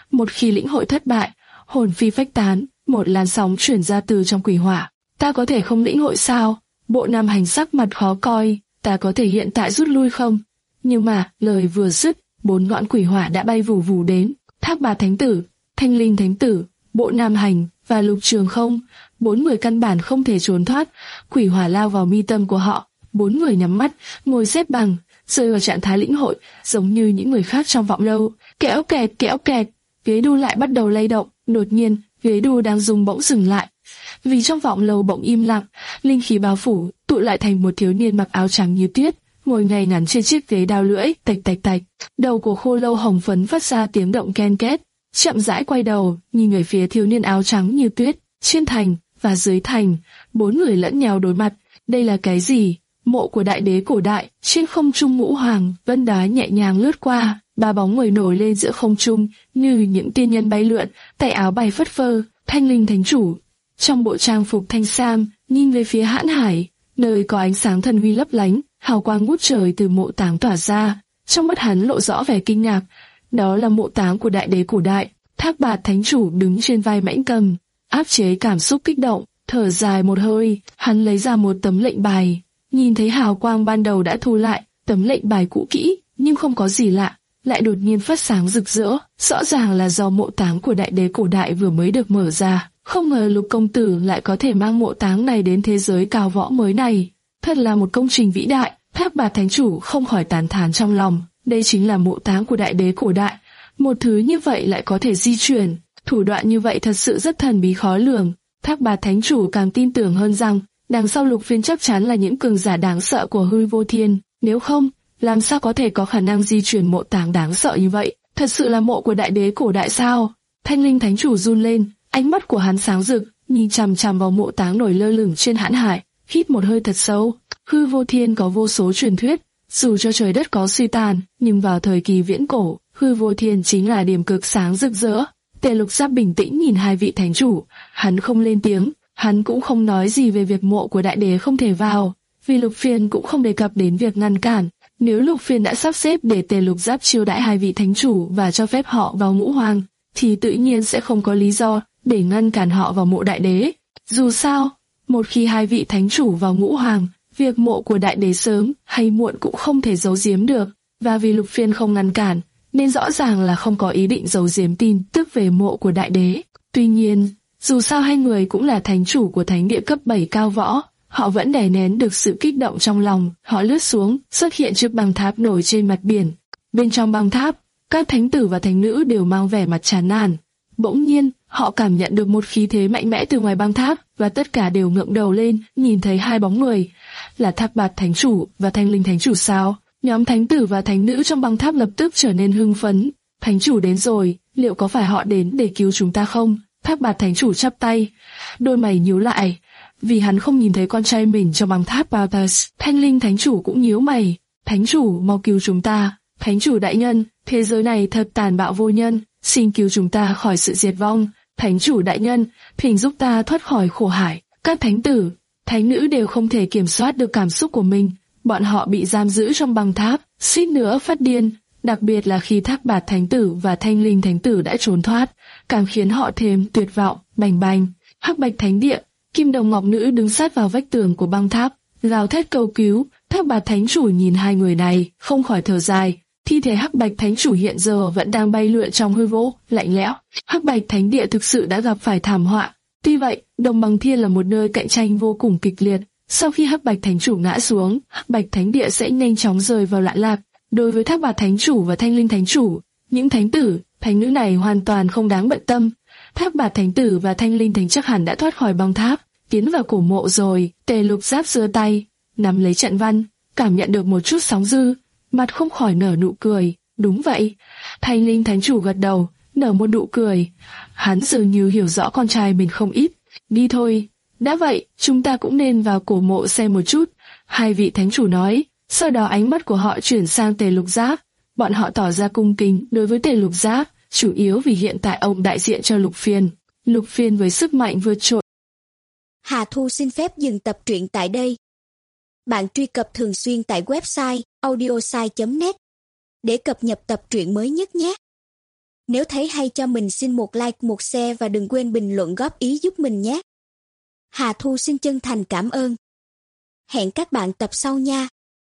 Một khi lĩnh hội thất bại, hồn phi phách tán, một làn sóng chuyển ra từ trong quỷ hỏa. Ta có thể không lĩnh hội sao? Bộ Nam Hành sắc mặt khó coi, ta có thể hiện tại rút lui không? Nhưng mà, lời vừa dứt, bốn ngọn quỷ hỏa đã bay vù vù đến. Thác Bạt Thánh Tử, Thanh Linh Thánh Tử, Bộ Nam Hành và Lục Trường Không, bốn người căn bản không thể trốn thoát. Quỷ hỏa lao vào mi tâm của họ, bốn người nhắm mắt, ngồi xếp bằng, rơi vào trạng thái lĩnh hội, giống như những người khác trong vọng lâu. Kéo kẹt kéo kẹt, ghế đu lại bắt đầu lay động. Đột nhiên, ghế đu đang rung bỗng dừng lại, vì trong vọng lâu bỗng im lặng, linh khí bao phủ, tụ lại thành một thiếu niên mặc áo trắng như tuyết, ngồi ngay ngắn trên chiếc ghế đao lưỡi, tạch tạch tạch. Đầu của khô lâu hồng phấn phát ra tiếng động ken két, chậm rãi quay đầu, nhìn về phía thiếu niên áo trắng như tuyết. Trên thành và dưới thành, bốn người lẫn nhau đối mặt. Đây là cái gì? Mộ của đại đế cổ đại. Trên không trung ngũ hoàng vân đá nhẹ nhàng lướt qua, ba bóng người nổi lên giữa không trung như những tiên nhân bay lượn, tay áo bay phất phơ. Thanh Linh Thánh Chủ trong bộ trang phục thanh sam, nhìn về phía Hãn Hải, nơi có ánh sáng thần huy lấp lánh, hào quang ngút trời từ mộ táng tỏa ra. Trong mắt hắn lộ rõ vẻ kinh ngạc. Đó là mộ táng của đại đế cổ đại. Thác Bạt Thánh Chủ đứng trên vai mãnh cầm, áp chế cảm xúc kích động, thở dài một hơi, hắn lấy ra một tấm lệnh bài. Nhìn thấy hào quang ban đầu đã thu lại, tấm lệnh bài cũ kỹ, nhưng không có gì lạ, lại đột nhiên phát sáng rực rỡ. Rõ ràng là do mộ táng của đại đế cổ đại vừa mới được mở ra. Không ngờ Lục công tử lại có thể mang mộ táng này đến thế giới cao võ mới này. Thật là một công trình vĩ đại. Thác Bạt Thánh Chủ không khỏi tán thán trong lòng. Đây chính là mộ táng của đại đế cổ đại. Một thứ như vậy lại có thể di chuyển. Thủ đoạn như vậy thật sự rất thần bí khó lường. Thác Bạt Thánh Chủ càng tin tưởng hơn rằng đằng sau Lục Phiên chắc chắn là những cường giả đáng sợ của Hư Vô Thiên. Nếu không, làm sao có thể có khả năng di chuyển mộ táng đáng sợ như vậy? Thật sự là mộ của đại đế cổ đại sao? Thanh Linh Thánh Chủ run lên, ánh mắt của hắn sáng rực, nhìn chằm chằm vào mộ táng nổi lơ lửng trên Hãn Hải, hít một hơi thật sâu. Hư Vô Thiên có vô số truyền thuyết, dù cho trời đất có suy tàn, nhưng vào thời kỳ viễn cổ, Hư Vô Thiên chính là điểm cực sáng rực rỡ. Tề Lục Giáp bình tĩnh nhìn hai vị thánh chủ, hắn không lên tiếng, hắn cũng không nói gì về việc mộ của đại đế không thể vào, vì Lục Phiên cũng không đề cập đến việc ngăn cản. Nếu Lục Phiên đã sắp xếp để Tề Lục Giáp chiêu đãi hai vị thánh chủ và cho phép họ vào ngũ hoàng, thì tự nhiên sẽ không có lý do để ngăn cản họ vào mộ đại đế. Dù sao, một khi hai vị thánh chủ vào ngũ hoàng, việc mộ của đại đế sớm hay muộn cũng không thể giấu giếm được, và vì Lục Phiên không ngăn cản, nên rõ ràng là không có ý định giấu giếm tin tức về mộ của đại đế. Tuy nhiên, dù sao hai người cũng là thánh chủ của thánh địa cấp bảy cao võ, họ vẫn đè nén được sự kích động trong lòng. Họ lướt xuống, xuất hiện trước băng tháp nổi trên mặt biển. Bên trong băng tháp, các thánh tử và thánh nữ đều mang vẻ mặt chán nản. Bỗng nhiên, họ cảm nhận được một khí thế mạnh mẽ từ ngoài băng tháp, và tất cả đều ngẩng đầu lên, nhìn thấy hai bóng người, là Thác Bạt Thánh Chủ và Thanh Linh Thánh Chủ sao? Nhóm thánh tử và thánh nữ trong băng tháp lập tức trở nên hưng phấn. Thánh chủ đến rồi, liệu có phải họ đến để cứu chúng ta không? Thác Bạt Thánh Chủ chắp tay, đôi mày nhíu lại, vì hắn không nhìn thấy con trai mình trong băng tháp Balthus. Thanh Linh Thánh Chủ cũng nhíu mày, Thánh chủ mau cứu chúng ta. Thánh chủ đại nhân, thế giới này thật tàn bạo vô nhân, xin cứu chúng ta khỏi sự diệt vong. Thánh chủ đại nhân, thỉnh giúp ta thoát khỏi khổ hải. Các thánh tử, thánh nữ đều không thể kiểm soát được cảm xúc của mình. Bọn họ bị giam giữ trong băng tháp, suýt nữa phát điên. Đặc biệt là khi Thác Bạt Thánh Tử và Thanh Linh Thánh Tử đã trốn thoát, càng khiến họ thêm tuyệt vọng. Bành bành, Hắc Bạch Thánh Địa, Kim Đồng Ngọc Nữ đứng sát vào vách tường của băng tháp, gào thét cầu cứu. Thác Bạt Thánh Chủ nhìn hai người này, không khỏi thở dài. Thi thể Hắc Bạch Thánh Chủ hiện giờ vẫn đang bay lượn trong hư vô, lạnh lẽo. Hắc Bạch Thánh Địa thực sự đã gặp phải thảm họa. Tuy vậy, Đồng Bằng Thiên là một nơi cạnh tranh vô cùng kịch liệt. Sau khi Hắc Bạch Thánh Chủ ngã xuống, Hắc Bạch Thánh Địa sẽ nhanh chóng rơi vào loạn lạc. Đối với Thác Bạt Thánh Chủ và Thanh Linh Thánh Chủ, những thánh tử, thánh nữ này hoàn toàn không đáng bận tâm. Thác Bạt Thánh Tử và Thanh Linh Thánh chắc hẳn đã thoát khỏi băng tháp, tiến vào cổ mộ rồi. Tề Lục Giáp giơ tay, nắm lấy trận văn, cảm nhận được một chút sóng dư, mặt không khỏi nở nụ cười. Đúng vậy. Thanh Linh Thánh Chủ gật đầu, nở một nụ cười. Hắn dường như hiểu rõ con trai mình không ít. Đi thôi. Đã vậy, chúng ta cũng nên vào cổ mộ xem một chút. Hai vị thánh chủ nói. Sau đó ánh mắt của họ chuyển sang Tề Lục Giáp. Bọn họ tỏ ra cung kính đối với Tề Lục Giáp, chủ yếu vì hiện tại ông đại diện cho Lục Phiên. Lục Phiên với sức mạnh vượt trội. Hà Thu xin phép dừng tập truyện tại đây. Bạn truy cập thường xuyên tại website audiosai chấm net để cập nhật tập truyện mới nhất nhé. Nếu thấy hay cho mình xin một like, một share và đừng quên bình luận góp ý giúp mình nhé. Hà Thu xin chân thành cảm ơn. Hẹn các bạn tập sau nha.